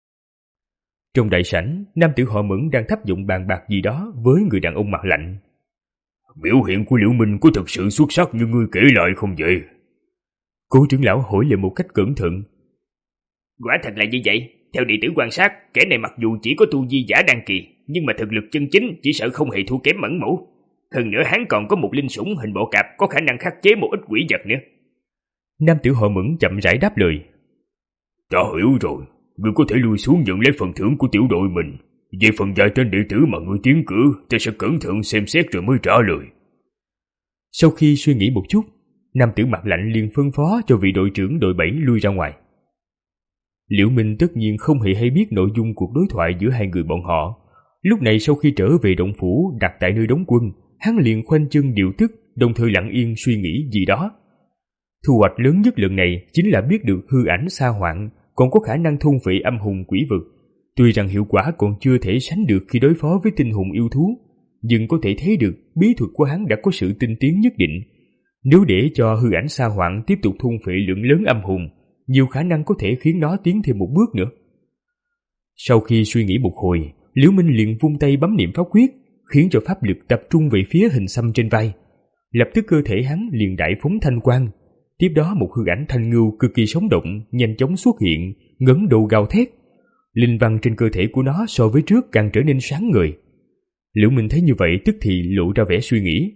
Trong đại sảnh, nam tử họ Mẫn đang thấp giọng bàn bạc gì đó với người đàn ông mặt lạnh. Biểu hiện của Liễu Minh có thật sự xuất sắc như ngươi kể lại không vậy? Cố trưởng lão hỏi lại một cách cẩn thận. Quả thật là như vậy. Theo đệ tử quan sát, kẻ này mặc dù chỉ có tu vi giả đan kỳ, nhưng mà thực lực chân chính chỉ sợ không hề thua kém Mẫn Mũ. Hơn nữa hắn còn có một linh sủng hình bộ cạp có khả năng khắc chế một ít quỷ vật nữa. Nam tử họ Mẫn chậm rãi đáp lời. Ta hiểu rồi, ngươi có thể lui xuống nhận lấy phần thưởng của tiểu đội mình. Về phần vài tên đệ tử mà ngươi tiến cử, ta sẽ cẩn thận xem xét rồi mới trả lời. Sau khi suy nghĩ một chút, nam tử mặt lạnh liền phân phó cho vị đội trưởng đội bảy lui ra ngoài. Liễu Minh tất nhiên không hề hay biết nội dung cuộc đối thoại giữa hai người bọn họ. Lúc này sau khi trở về động phủ đặt tại nơi đóng quân, hắn liền khoanh chân điều tức, đồng thời lặng yên suy nghĩ gì đó. Thu hoạch lớn nhất lần này chính là biết được hư ảnh sa hoạn còn có khả năng thôn phệ âm hùng quỷ vực. Tuy rằng hiệu quả còn chưa thể sánh được khi đối phó với tinh hùng yêu thú, nhưng có thể thấy được bí thuật của hắn đã có sự tinh tiến nhất định. Nếu để cho hư ảnh sa hoạn tiếp tục thôn phệ lượng lớn âm hùng, nhiều khả năng có thể khiến nó tiến thêm một bước nữa. Sau khi suy nghĩ một hồi, Liễu Minh liền vung tay bấm niệm pháp quyết, khiến cho pháp lực tập trung về phía hình xăm trên vai. Lập tức cơ thể hắn liền đại phóng thanh quang. Tiếp đó một hư ảnh thanh ngưu cực kỳ sống động nhanh chóng xuất hiện, ngẩng đầu gào thét. Linh văn trên cơ thể của nó so với trước càng trở nên sáng ngời. Liễu Minh thấy như vậy tức thì lộ ra vẻ suy nghĩ.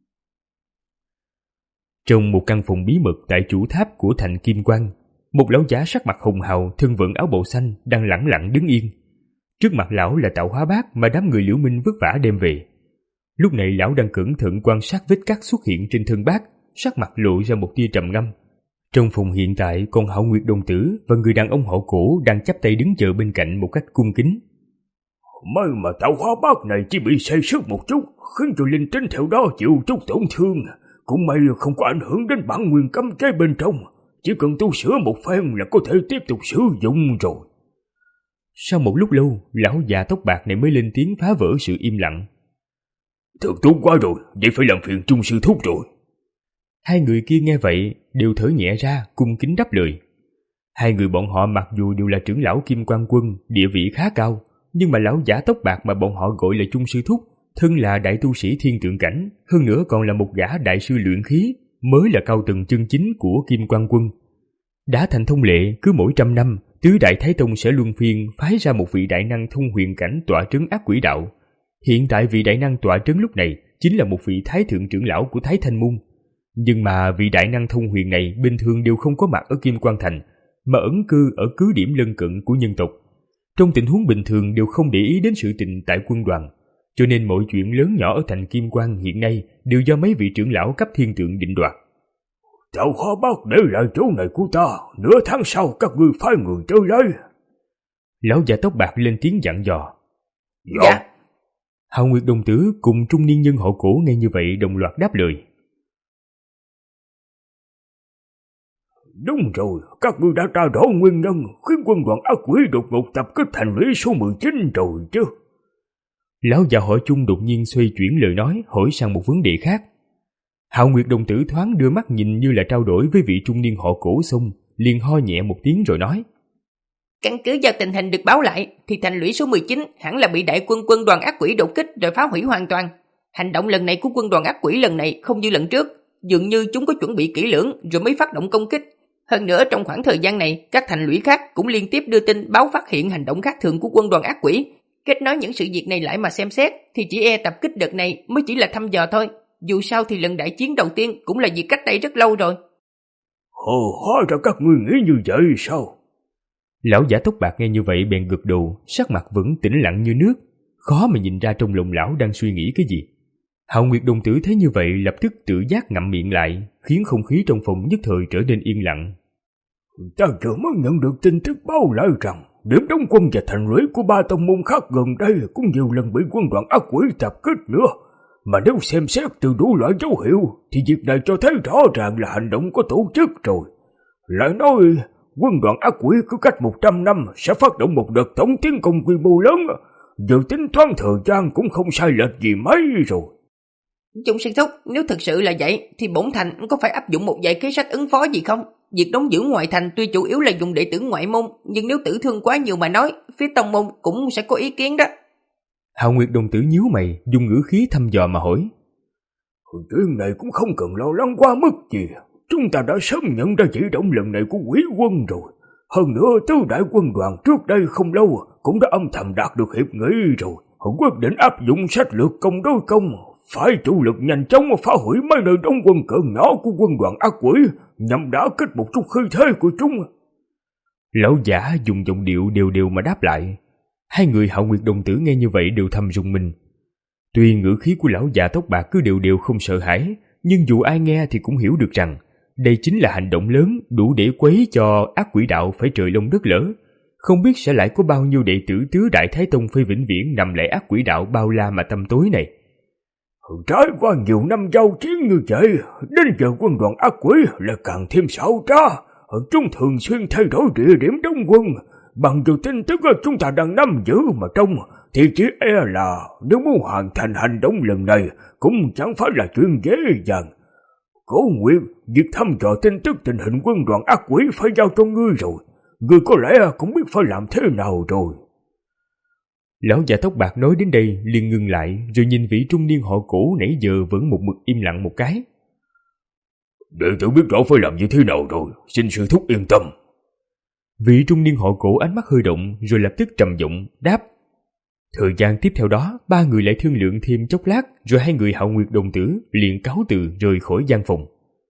Trong một căn phòng bí mật tại chủ tháp của thành Kim Quan, một lão giả sắc mặt hồng hào, thân vận áo bào xanh đang lẳng lặng đứng yên. Trước mặt lão là tạo hóa bát mà đám người Liễu Minh vất vả đem về. Lúc này lão đang cẩn thận quan sát vết cắt xuất hiện trên thân bát, sắc mặt lộ ra một tia trầm ngâm. Trong phòng hiện tại còn Hạo Nguyệt đồng tử và người đàn ông họ Cổ đang chắp tay đứng chờ bên cạnh một cách cung kính. May mà tạo hóa bát này chỉ bị say sức một chút, khiến cho linh tính theo đó chịu chút tổn thương. Cũng may không có ảnh hưởng đến bản nguyên cấm chế bên trong, chỉ cần tu sửa một phen là có thể tiếp tục sử dụng rồi. Sau một lúc lâu, lão già tóc bạc này mới lên tiếng phá vỡ sự im lặng. Thật tốt quá rồi, vậy phải làm phiền Trung sư thúc rồi. Hai người kia nghe vậy đều thở nhẹ ra, cung kính đáp lời. Hai người bọn họ mặc dù đều là trưởng lão Kim Quan quân, địa vị khá cao, nhưng mà lão giả tóc bạc mà bọn họ gọi là Trung sư thúc, thân là đại tu sĩ thiên tượng cảnh, hơn nữa còn là một gã đại sư luyện khí, mới là cao tầng chân chính của Kim Quan quân. Đã thành thông lệ, cứ mỗi trăm năm, tứ đại thái tông sẽ luân phiên phái ra một vị đại năng thông huyền cảnh tọa trấn ác quỷ đạo. Hiện tại vị đại năng tọa trấn lúc này chính là một vị thái thượng trưởng lão của Thái Thanh Môn. Nhưng mà vị đại năng thông huyền này bình thường đều không có mặt ở Kim Quan Thành, mà ẩn cư ở cứ điểm lân cận của nhân tộc. Trong tình huống bình thường đều không để ý đến sự tình tại quân đoàn, cho nên mọi chuyện lớn nhỏ ở thành Kim Quan hiện nay đều do mấy vị trưởng lão cấp thiên tượng định đoạt. Tạo hóa bát để lại chỗ này của ta, nửa tháng sau các ngươi phái người tới lấy. Lão già tóc bạc lên tiếng dặn dò. Dạ. Hạo Nguyệt đồng tử cùng trung niên nhân họ Cổ nghe như vậy đồng loạt đáp lời. Đúng rồi, các ngươi đã tra rõ nguyên nhân khiến quân đoàn ác quỷ đột ngột tập kích thành lũy số mười chín rồi chứ. Lão già họ Chung đột nhiên xoay chuyển lời nói, hỏi sang một vấn đề khác. Hạo Nguyệt đồng tử thoáng đưa mắt nhìn như là trao đổi với vị trung niên họ Cổ xong, liền ho nhẹ một tiếng rồi nói. Căn cứ vào tình hình được báo lại, thì thành lũy số mười chín hẳn là bị đại quân quân đoàn ác quỷ đột kích rồi phá hủy hoàn toàn. Hành động lần này của quân đoàn ác quỷ lần này không như lần trước, dường như chúng có chuẩn bị kỹ lưỡng rồi mới phát động công kích. Hơn nữa trong khoảng thời gian này, các thành lũy khác cũng liên tiếp đưa tin báo phát hiện hành động khác thường của quân đoàn ác quỷ. Kết nối những sự việc này lại mà xem xét, thì chỉ e tập kích đợt này mới chỉ là thăm dò thôi. Dù sao thì lần đại chiến đầu tiên cũng là việc cách đây rất lâu rồi. Ồ, hóa ra các ngươi nghĩ như vậy sao? Lão giả tóc bạc nghe như vậy bèn gật đầu, sắc mặt vẫn tĩnh lặng như nước, khó mà nhìn ra trong lòng lão đang suy nghĩ cái gì. Hạo Nguyệt đồng tử thấy như vậy lập tức tự giác ngậm miệng lại, khiến không khí trong phòng nhất thời trở nên yên lặng. Ta vừa mới nhận được tin tức báo lại rằng điểm đóng quân và thành lũy của ba tông môn khác gần đây cũng nhiều lần bị quân đoàn ác quỷ tập kích nữa. Mà nếu xem xét từ đủ loại dấu hiệu thì việc này cho thấy rõ ràng là hành động có tổ chức rồi. Lại nói quân đoàn ác quỷ cứ cách một trăm năm sẽ phát động một đợt tổng tiến công quy mô lớn. Giờ tính toán thời gian cũng không sai lệch gì mấy rồi. Chung sư thúc, nếu thực sự là vậy thì bổn thành có phải áp dụng một vài kế sách ứng phó gì không? Việc đóng giữ ngoại thành tuy chủ yếu là dùng đệ tử ngoại môn, nhưng nếu tử thương quá nhiều mà nói, phía tông môn cũng sẽ có ý kiến đó. Hạo Nguyệt đồng tử nhíu mày, dùng ngữ khí thăm dò mà hỏi. Chuyện này cũng không cần lo lắng quá mức gì. Chúng ta đã sớm nhận ra chỉ động lần này của quỷ quân rồi. Hơn nữa tứ đại quân đoàn trước đây không lâu cũng đã âm thầm đạt được hiệp nghị rồi. Họ quyết định áp dụng sách lược công đối công, phải chủ lực nhanh chóng phá hủy mấy nơi đóng quân cỡ nhỏ của quân đoàn ác quỷ nhằm đả kích một chút khí thế của chúng. Lão giả dùng giọng điệu đều đều mà đáp lại. Hai người Hạo Nguyệt đồng tử nghe như vậy đều thầm rùng mình. Tuy ngữ khí của lão già tóc bạc cứ đều đều không sợ hãi, nhưng dù ai nghe thì cũng hiểu được rằng đây chính là hành động lớn đủ để quấy cho ác quỷ đạo phải trời lông đất lở. Không biết sẽ lại có bao nhiêu đệ tử tứ Đại Thái Tông phải vĩnh viễn nằm lại ác quỷ đạo bao la mà tăm tối này. Trải qua nhiều năm giao chiến như vậy, đến giờ quân đoàn ác quỷ lại càng thêm xảo trá. Chúng thường xuyên thay đổi địa điểm đóng quân. Bằng dù tin tức chúng ta đang nắm giữ mà trong, thì chỉ e là nếu muốn hoàn thành hành động lần này cũng chẳng phải là chuyện dễ dàng. Cố Nguyệt, việc thăm dò tin tức tình hình quân đoàn ác quỷ phải giao cho ngươi rồi. Ngươi có lẽ cũng biết phải làm thế nào rồi. Lão già tóc bạc nói đến đây liền ngừng lại, rồi nhìn vị trung niên họ Cổ nãy giờ vẫn một mực im lặng một cái. Đệ tử biết rõ phải làm như thế nào rồi, xin sư thúc yên tâm. Vị trung niên họ Cổ ánh mắt hơi động rồi lập tức trầm giọng đáp. Thời gian tiếp theo đó, ba người lại thương lượng thêm chốc lát, rồi hai người Hạo Nguyệt đồng tử liền cáo từ rời khỏi gian phòng.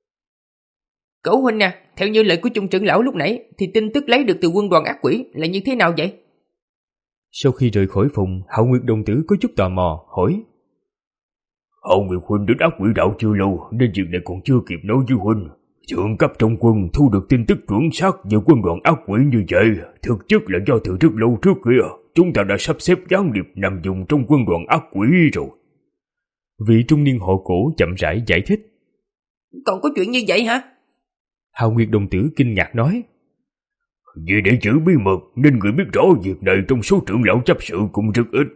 Cẩu huynh à, theo như lời của Trung trưởng lão lúc nãy thì tin tức lấy được từ quân đoàn ác quỷ là như thế nào vậy? Sau khi rời khỏi phòng, Hạo Nguyệt đồng tử có chút tò mò hỏi. Hạo Nguyệt huynh đến ác quỷ đạo chưa lâu nên việc này còn chưa kịp nói với huynh. Thượng cấp trong quân thu được tin tức chuẩn xác về quân đoàn ác quỷ như vậy, thực chất là do từ rất lâu trước kia chúng ta đã sắp xếp gián điệp nằm dùng trong quân đoàn ác quỷ rồi. Vị trung niên họ Cổ chậm rãi giải thích. Còn có chuyện như vậy hả? Hạo Nguyệt đồng tử kinh ngạc nói. Vì để giữ bí mật nên người biết rõ việc này trong số trưởng lão chấp sự cũng rất ít.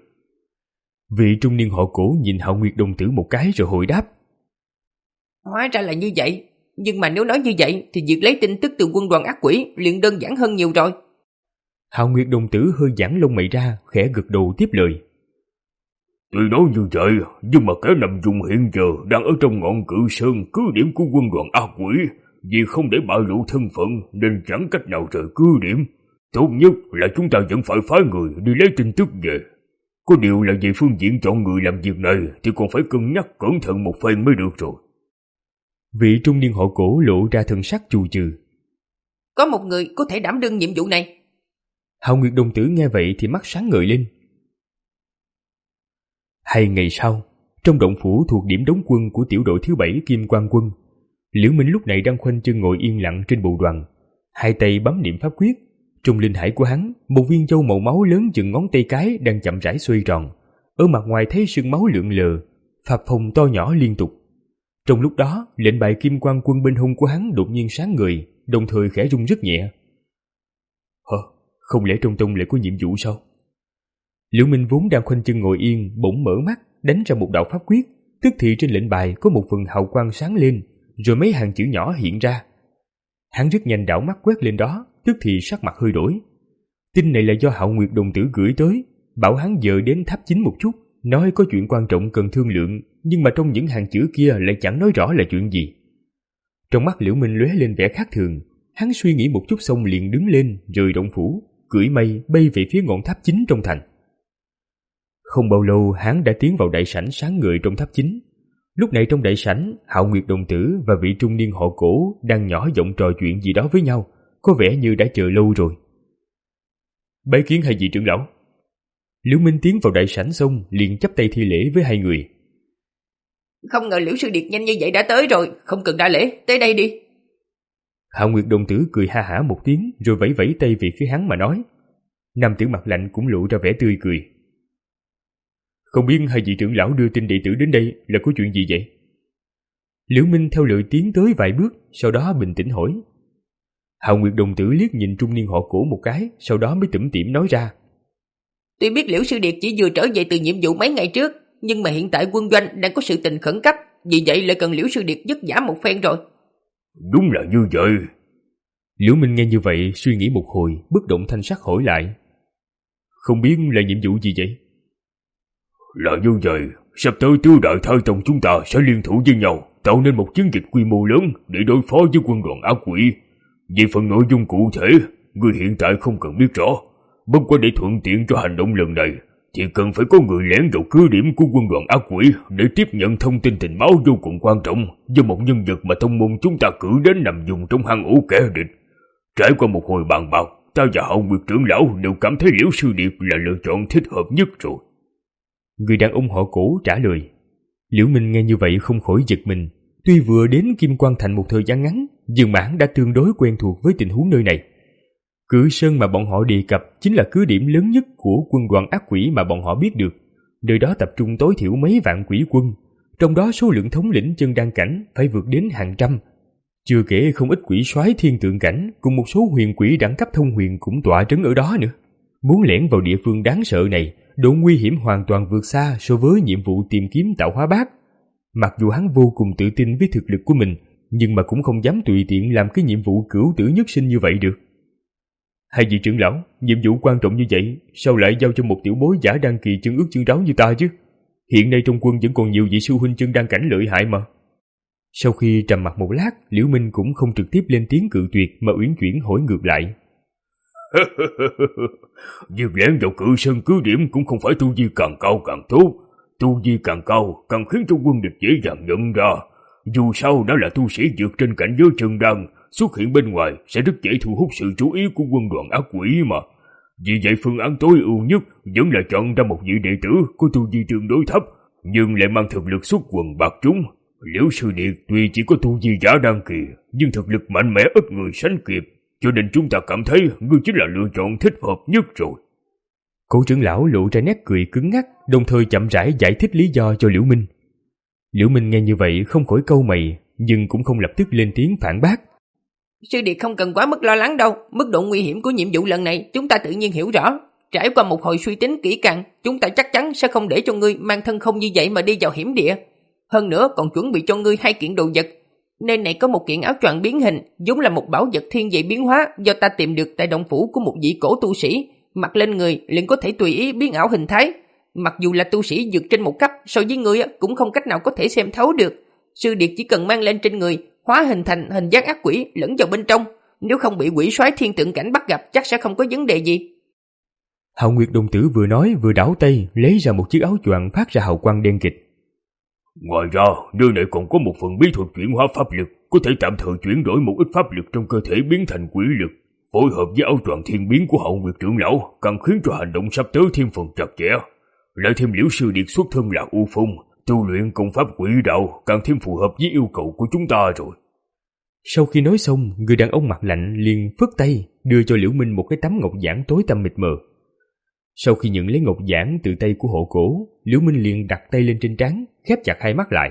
Vị trung niên họ Cổ nhìn Hạo Nguyệt đồng tử một cái rồi hồi đáp. Hóa ra là như vậy. Nhưng mà nếu nói như vậy thì việc lấy tin tức từ quân đoàn ác quỷ liền đơn giản hơn nhiều rồi. Hạo Nguyệt đồng tử hơi giãn lông mày ra, khẽ gật đầu tiếp lời. Tuy nói như vậy, nhưng mà kẻ nằm dùng hiện giờ đang ở trong ngọn cự sơn cứ điểm của quân đoàn ác quỷ. Vì không để bại lộ thân phận nên chẳng cách nào rời cứ điểm. Tốt nhất là chúng ta vẫn phải phái người đi lấy tin tức về. Có điều là về phương diện chọn người làm việc này thì còn phải cân nhắc cẩn thận một phen mới được rồi. Vị trung niên họ Cổ lộ ra thần sắc chù chừ. Có một người có thể đảm đương nhiệm vụ này. Hạo Nguyệt đồng tử nghe vậy thì mắt sáng ngời lên. Hai ngày sau, trong động phủ thuộc điểm đóng quân của tiểu đội thứ bảy Kim Quang Quân, Liễu Minh lúc này đang khoanh chân ngồi yên lặng trên bộ đoàn, hai tay bấm niệm pháp quyết. Trong linh hải của hắn, một viên châu màu máu lớn chừng ngón tay cái đang chậm rãi xoay tròn. Ở mặt ngoài thấy sương máu lượn lờ, phập phồng to nhỏ liên tục. Trong lúc đó, lệnh bài kim quan quân bên hông của hắn đột nhiên sáng người, đồng thời khẽ rung rất nhẹ. Hả? Không lẽ trong tông lại có nhiệm vụ sao? Liễu Minh vốn đang khoanh chân ngồi yên, bỗng mở mắt, đánh ra một đạo pháp quyết, tức thì trên lệnh bài có một phần hào quang sáng lên, rồi mấy hàng chữ nhỏ hiện ra. Hắn rất nhanh đảo mắt quét lên đó, tức thì sắc mặt hơi đổi. Tin này là do Hạo Nguyệt đồng tử gửi tới, bảo hắn giờ đến tháp chính một chút, nói có chuyện quan trọng cần thương lượng, nhưng mà trong những hàng chữ kia lại chẳng nói rõ là chuyện gì. Trong mắt Liễu Minh lóe lên vẻ khác thường, hắn suy nghĩ một chút xong liền đứng lên, rời động phủ, cưỡi mây bay về phía ngọn tháp chính trong thành. Không bao lâu hắn đã tiến vào đại sảnh sáng ngời trong tháp chính. Lúc này trong đại sảnh, Hạo Nguyệt đồng tử và vị trung niên họ Cổ đang nhỏ giọng trò chuyện gì đó với nhau, có vẻ như đã chờ lâu rồi. Bái kiến hai vị trưởng lão. Liễu Minh tiến vào đại sảnh xong liền chắp tay thi lễ với hai người. Không ngờ Liễu sư điệt nhanh như vậy đã tới rồi, không cần đa lễ, tới đây đi. Hạo Nguyệt đồng tử cười ha hả một tiếng rồi vẫy vẫy tay về phía hắn mà nói. Nam tử mặt lạnh cũng lộ ra vẻ tươi cười. Không biết hai vị trưởng lão đưa tin đệ tử đến đây là có chuyện gì vậy? Liễu Minh theo lời tiến tới vài bước, sau đó bình tĩnh hỏi. Hạo Nguyệt đồng tử liếc nhìn trung niên họ Cổ một cái, sau đó mới tủm tỉm nói ra. Tuy biết Liễu sư điệt chỉ vừa trở về từ nhiệm vụ mấy ngày trước, nhưng mà hiện tại quân doanh đang có sự tình khẩn cấp, vì vậy lại cần Liễu sư điệt dứt giả một phen rồi. Đúng là như vậy. Liễu Minh nghe như vậy suy nghĩ một hồi, bất động thanh sắc hỏi lại. Không biết là nhiệm vụ gì vậy? Là như vậy, sắp tới tứ đại thái tông chúng ta sẽ liên thủ với nhau, tạo nên một chiến dịch quy mô lớn để đối phó với quân đoàn ác quỷ. Về phần nội dung cụ thể, người hiện tại không cần biết rõ. Bất quá để thuận tiện cho hành động lần này, thì cần phải có người lẻn vào cứ điểm của quân đoàn ác quỷ để tiếp nhận thông tin tình báo vô cùng quan trọng do một nhân vật mà tông môn chúng ta cử đến nằm dùng trong hang ổ kẻ địch. Trải qua một hồi bàn bạc, ta và Hạo Nguyệt trưởng lão đều cảm thấy Liễu sư điệt là lựa chọn thích hợp nhất rồi. Người đàn ông họ Cổ trả lời. Liễu Minh nghe như vậy không khỏi giật mình. Tuy vừa đến Kim Quan Thành một thời gian ngắn, nhưng mà hắn đã tương đối quen thuộc với tình huống nơi này. Cử Sơn mà bọn họ đề cập chính là cứ điểm lớn nhất của quân đoàn ác quỷ mà bọn họ biết được. Nơi đó tập trung tối thiểu mấy vạn quỷ quân, trong đó số lượng thống lĩnh chân đan cảnh phải vượt đến hàng trăm. Chưa kể không ít quỷ soái thiên tượng cảnh cùng một số huyền quỷ đẳng cấp thông huyền cũng tọa trấn ở đó nữa. Muốn lẻn vào địa phương đáng sợ này, độ nguy hiểm hoàn toàn vượt xa so với nhiệm vụ tìm kiếm tạo hóa bát. Mặc dù hắn vô cùng tự tin với thực lực của mình, nhưng mà cũng không dám tùy tiện làm cái nhiệm vụ cửu tử nhất sinh như vậy được. Hai vị trưởng lão, nhiệm vụ quan trọng như vậy, sao lại giao cho một tiểu bối giả đan kỳ chân ướt chân ráo như ta chứ? Hiện nay trong quân vẫn còn nhiều vị sư huynh chân đan cảnh lợi hại mà. Sau khi trầm mặc một lát, Liễu Minh cũng không trực tiếp lên tiếng cự tuyệt mà uyển chuyển hỏi ngược lại. Việc lẻn vào cự sơn cứ điểm cũng không phải tu vi càng cao càng tốt. Tu vi càng cao càng khiến cho quân địch dễ dàng nhận ra. Dù sao đã là tu sĩ vượt trên cảnh giới chân đan, xuất hiện bên ngoài sẽ rất dễ thu hút sự chú ý của quân đoàn ác quỷ mà. Vì vậy phương án tối ưu nhất vẫn là chọn ra một vị đệ tử có tu vi tương đối thấp, nhưng lại mang thực lực xuất quần bạc chúng. Liễu sư điệt tuy chỉ có tu vi giả đan kỳ, nhưng thực lực mạnh mẽ ít người sánh kịp, cho nên chúng ta cảm thấy ngươi chính là lựa chọn thích hợp nhất rồi. Cổ trưởng lão lộ ra nét cười cứng ngắc, đồng thời chậm rãi giải thích lý do cho Liễu Minh. Liễu Minh nghe như vậy không khỏi cau mày, nhưng cũng không lập tức lên tiếng phản bác. Sư điệt không cần quá mức lo lắng đâu, mức độ nguy hiểm của nhiệm vụ lần này chúng ta tự nhiên hiểu rõ. Trải qua một hồi suy tính kỹ càng, chúng ta chắc chắn sẽ không để cho ngươi mang thân không như vậy mà đi vào hiểm địa. Hơn nữa còn chuẩn bị cho ngươi hai kiện đồ vật. Nơi này có một kiện áo choàng biến hình, vốn là một bảo vật thiên về biến hóa do ta tìm được tại động phủ của một vị cổ tu sĩ, mặc lên người liền có thể tùy ý biến ảo hình thái. Mặc dù là tu sĩ vượt trên một cấp, so với ngươi cũng không cách nào có thể xem thấu được. Sư điệt chỉ cần mang lên trên người, hóa hình thành hình dáng ác quỷ lẫn vào bên trong, nếu không bị quỷ soái thiên tượng cảnh bắt gặp chắc sẽ không có vấn đề gì. Hạo Nguyệt đồng tử vừa nói vừa đảo tay lấy ra một chiếc áo choàng phát ra hào quang đen kịt. Ngoài ra, nơi này còn có một phần bí thuật chuyển hóa pháp lực, có thể tạm thời chuyển đổi một ít pháp lực trong cơ thể biến thành quỷ lực. Phối hợp với áo choàng thiên biến của Hạo Nguyệt trưởng lão, càng khiến cho hành động sắp tới thêm phần chặt chẽ. Lại thêm Liễu sư điệt xuất thân là U Phong, tu luyện công pháp quỷ đạo càng thêm phù hợp với yêu cầu của chúng ta rồi. Sau khi nói xong, người đàn ông mặt lạnh liền phất tay đưa cho Liễu Minh một cái tấm ngọc giản tối tăm mịt mờ. Sau khi nhận lấy ngọc giản từ tay của hộ cổ, Liễu Minh liền đặt tay lên trên trán, khép chặt hai mắt lại,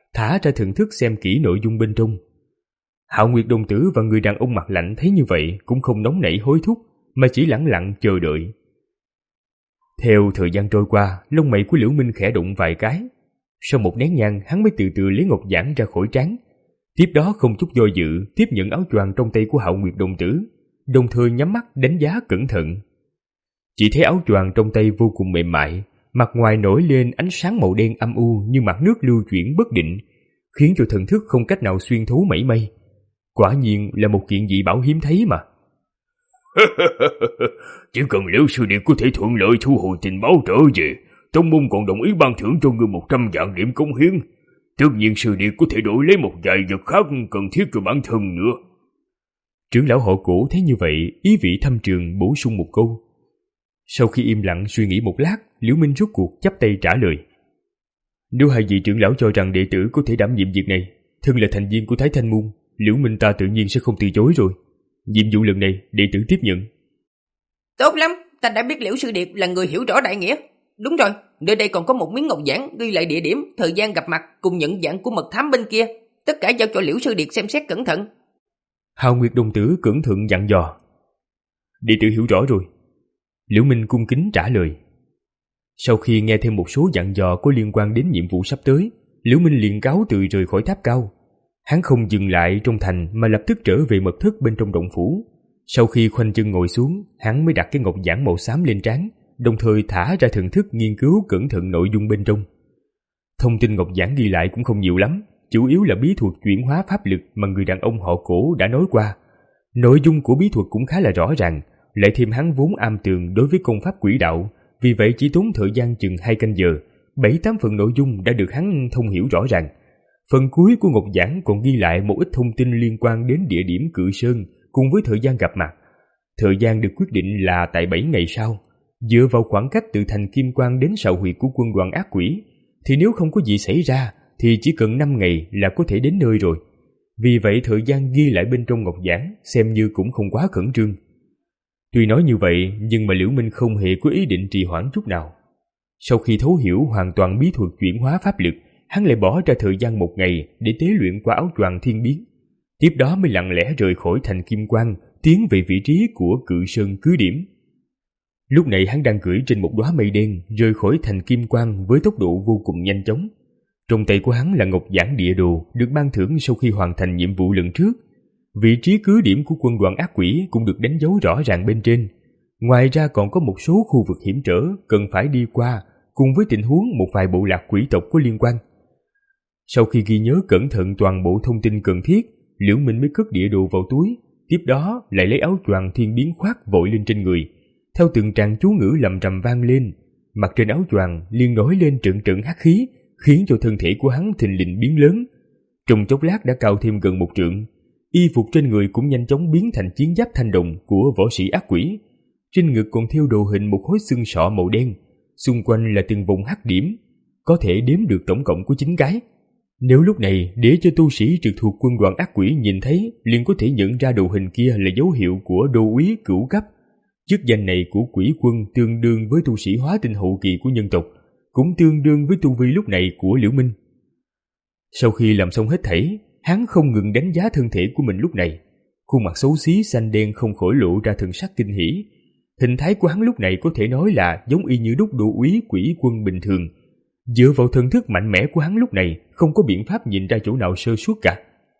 thả ra thần thức xem kỹ nội dung bên trong. Hạo Nguyệt đồng tử và người đàn ông mặt lạnh thấy như vậy cũng không nóng nảy hối thúc, mà chỉ lẳng lặng chờ đợi. Theo thời gian trôi qua, lông mày của Liễu Minh khẽ động vài cái. Sau một nén nhang, hắn mới từ từ lấy ngọc giản ra khỏi trán. Tiếp đó không chút do dự, tiếp nhận áo choàng trong tay của Hạo Nguyệt đồng tử, đồng thời nhắm mắt đánh giá cẩn thận. Chỉ thấy áo choàng trong tay vô cùng mềm mại, mặt ngoài nổi lên ánh sáng màu đen âm u như mặt nước lưu chuyển bất định, khiến cho thần thức không cách nào xuyên thấu mảy may. Quả nhiên là một kiện dị bảo hiếm thấy mà. Chỉ cần Liễu sư điệp có thể thuận lợi thu hồi tình báo trở về, tông môn còn đồng ý ban thưởng cho ngươi một trăm vạn điểm cống hiến. Tất nhiên sư điệp có thể đổi lấy một vài vật khác cần thiết cho bản thân nữa. Trưởng lão họ Cổ thấy như vậy, ý vị thâm trường bổ sung một câu. Sau khi im lặng suy nghĩ một lát, Liễu Minh rốt cuộc chắp tay trả lời. Nếu hai vị trưởng lão cho rằng đệ tử có thể đảm nhiệm việc này, thân là thành viên của Thái Thanh môn, Liễu Minh ta tự nhiên sẽ không từ chối rồi. Nhiệm vụ lần này đệ tử tiếp nhận. Tốt lắm, ta đã biết Liễu sư điệp là người hiểu rõ đại nghĩa. Đúng rồi, nơi đây còn có một miếng ngọc giản ghi lại địa điểm, thời gian gặp mặt cùng nhận dạng của mật thám bên kia. Tất cả giao cho Liễu sư điệp xem xét cẩn thận. Hạo Nguyệt đồng tử cẩn thận dặn dò. Đệ tử hiểu rõ rồi. Liễu Minh cung kính trả lời. Sau khi nghe thêm một số dặn dò có liên quan đến nhiệm vụ sắp tới, Liễu Minh liền cáo từ rời khỏi tháp cao. Hắn không dừng lại trong thành mà lập tức trở về mật thất bên trong động phủ. Sau khi khoanh chân ngồi xuống, hắn mới đặt cái ngọc giản màu xám lên trán, đồng thời thả ra thần thức nghiên cứu cẩn thận nội dung bên trong. Thông tin ngọc giản ghi lại cũng không nhiều lắm, chủ yếu là bí thuật chuyển hóa pháp lực mà người đàn ông họ Cổ đã nói qua. Nội dung của bí thuật cũng khá là rõ ràng, lại thêm hắn vốn am tường đối với công pháp quỷ đạo, vì vậy chỉ tốn thời gian chừng hai canh giờ, bảy tám phần nội dung đã được hắn thông hiểu rõ ràng. Phần cuối của ngọc giản còn ghi lại một ít thông tin liên quan đến địa điểm Cự Sơn cùng với thời gian gặp mặt. Thời gian được quyết định là tại bảy ngày sau. Dựa vào khoảng cách từ thành Kim Quang đến sào huyệt của quân đoàn ác quỷ, thì nếu không có gì xảy ra thì chỉ cần năm ngày là có thể đến nơi rồi. Vì vậy thời gian ghi lại bên trong ngọc giản xem như cũng không quá khẩn trương. Tuy nói như vậy, nhưng mà Liễu Minh không hề có ý định trì hoãn chút nào. Sau khi thấu hiểu hoàn toàn bí thuật chuyển hóa pháp lực, hắn lại bỏ ra thời gian một ngày để tế luyện qua áo choàng thiên biến. Tiếp đó mới lặng lẽ rời khỏi thành Kim Quang, tiến về vị trí của Cự Sơn cứ điểm. Lúc này hắn đang cưỡi trên một đóa mây đen, rời khỏi thành Kim Quang với tốc độ vô cùng nhanh chóng. Trong tay của hắn là ngọc giản địa đồ được ban thưởng sau khi hoàn thành nhiệm vụ lần trước. Vị trí cứ điểm của quân đoàn ác quỷ cũng được đánh dấu rõ ràng bên trên. Ngoài ra còn có một số khu vực hiểm trở cần phải đi qua, cùng với tình huống một vài bộ lạc quỷ tộc có liên quan. Sau khi ghi nhớ cẩn thận toàn bộ thông tin cần thiết, Liễu Minh mới cất địa đồ vào túi, tiếp đó lại lấy áo choàng thiên biến khoác vội lên trên người. Theo từng tràng chú ngữ lầm rầm vang lên, mặt trên áo choàng liền nổi lên trận trận hắc khí, khiến cho thân thể của hắn thình lình biến lớn. Trong chốc lát đã cao thêm gần một trượng. Y phục trên người cũng nhanh chóng biến thành chiến giáp thanh đồng của võ sĩ ác quỷ. Trên ngực còn thêu đồ hình một khối xương sọ màu đen, xung quanh là từng vùng hắc điểm, có thể đếm được tổng cộng của chín cái. Nếu lúc này để cho tu sĩ trực thuộc quân đoàn ác quỷ nhìn thấy, liền có thể nhận ra đồ hình kia là dấu hiệu của đô úy cửu cấp. Chức danh này của quỷ quân tương đương với tu sĩ hóa tinh hậu kỳ của nhân tộc, cũng tương đương với tu vi lúc này của Liễu Minh. Sau khi làm xong hết thảy, hắn không ngừng đánh giá thân thể của mình lúc này. Khuôn mặt xấu xí xanh đen không khỏi lộ ra thần sắc kinh hỉ. Hình thái của hắn lúc này có thể nói là giống y như đúc đô úy quỷ quân bình thường. Dựa vào thần thức mạnh mẽ của hắn lúc này, không có biện pháp nhìn ra chỗ nào sơ suất cả.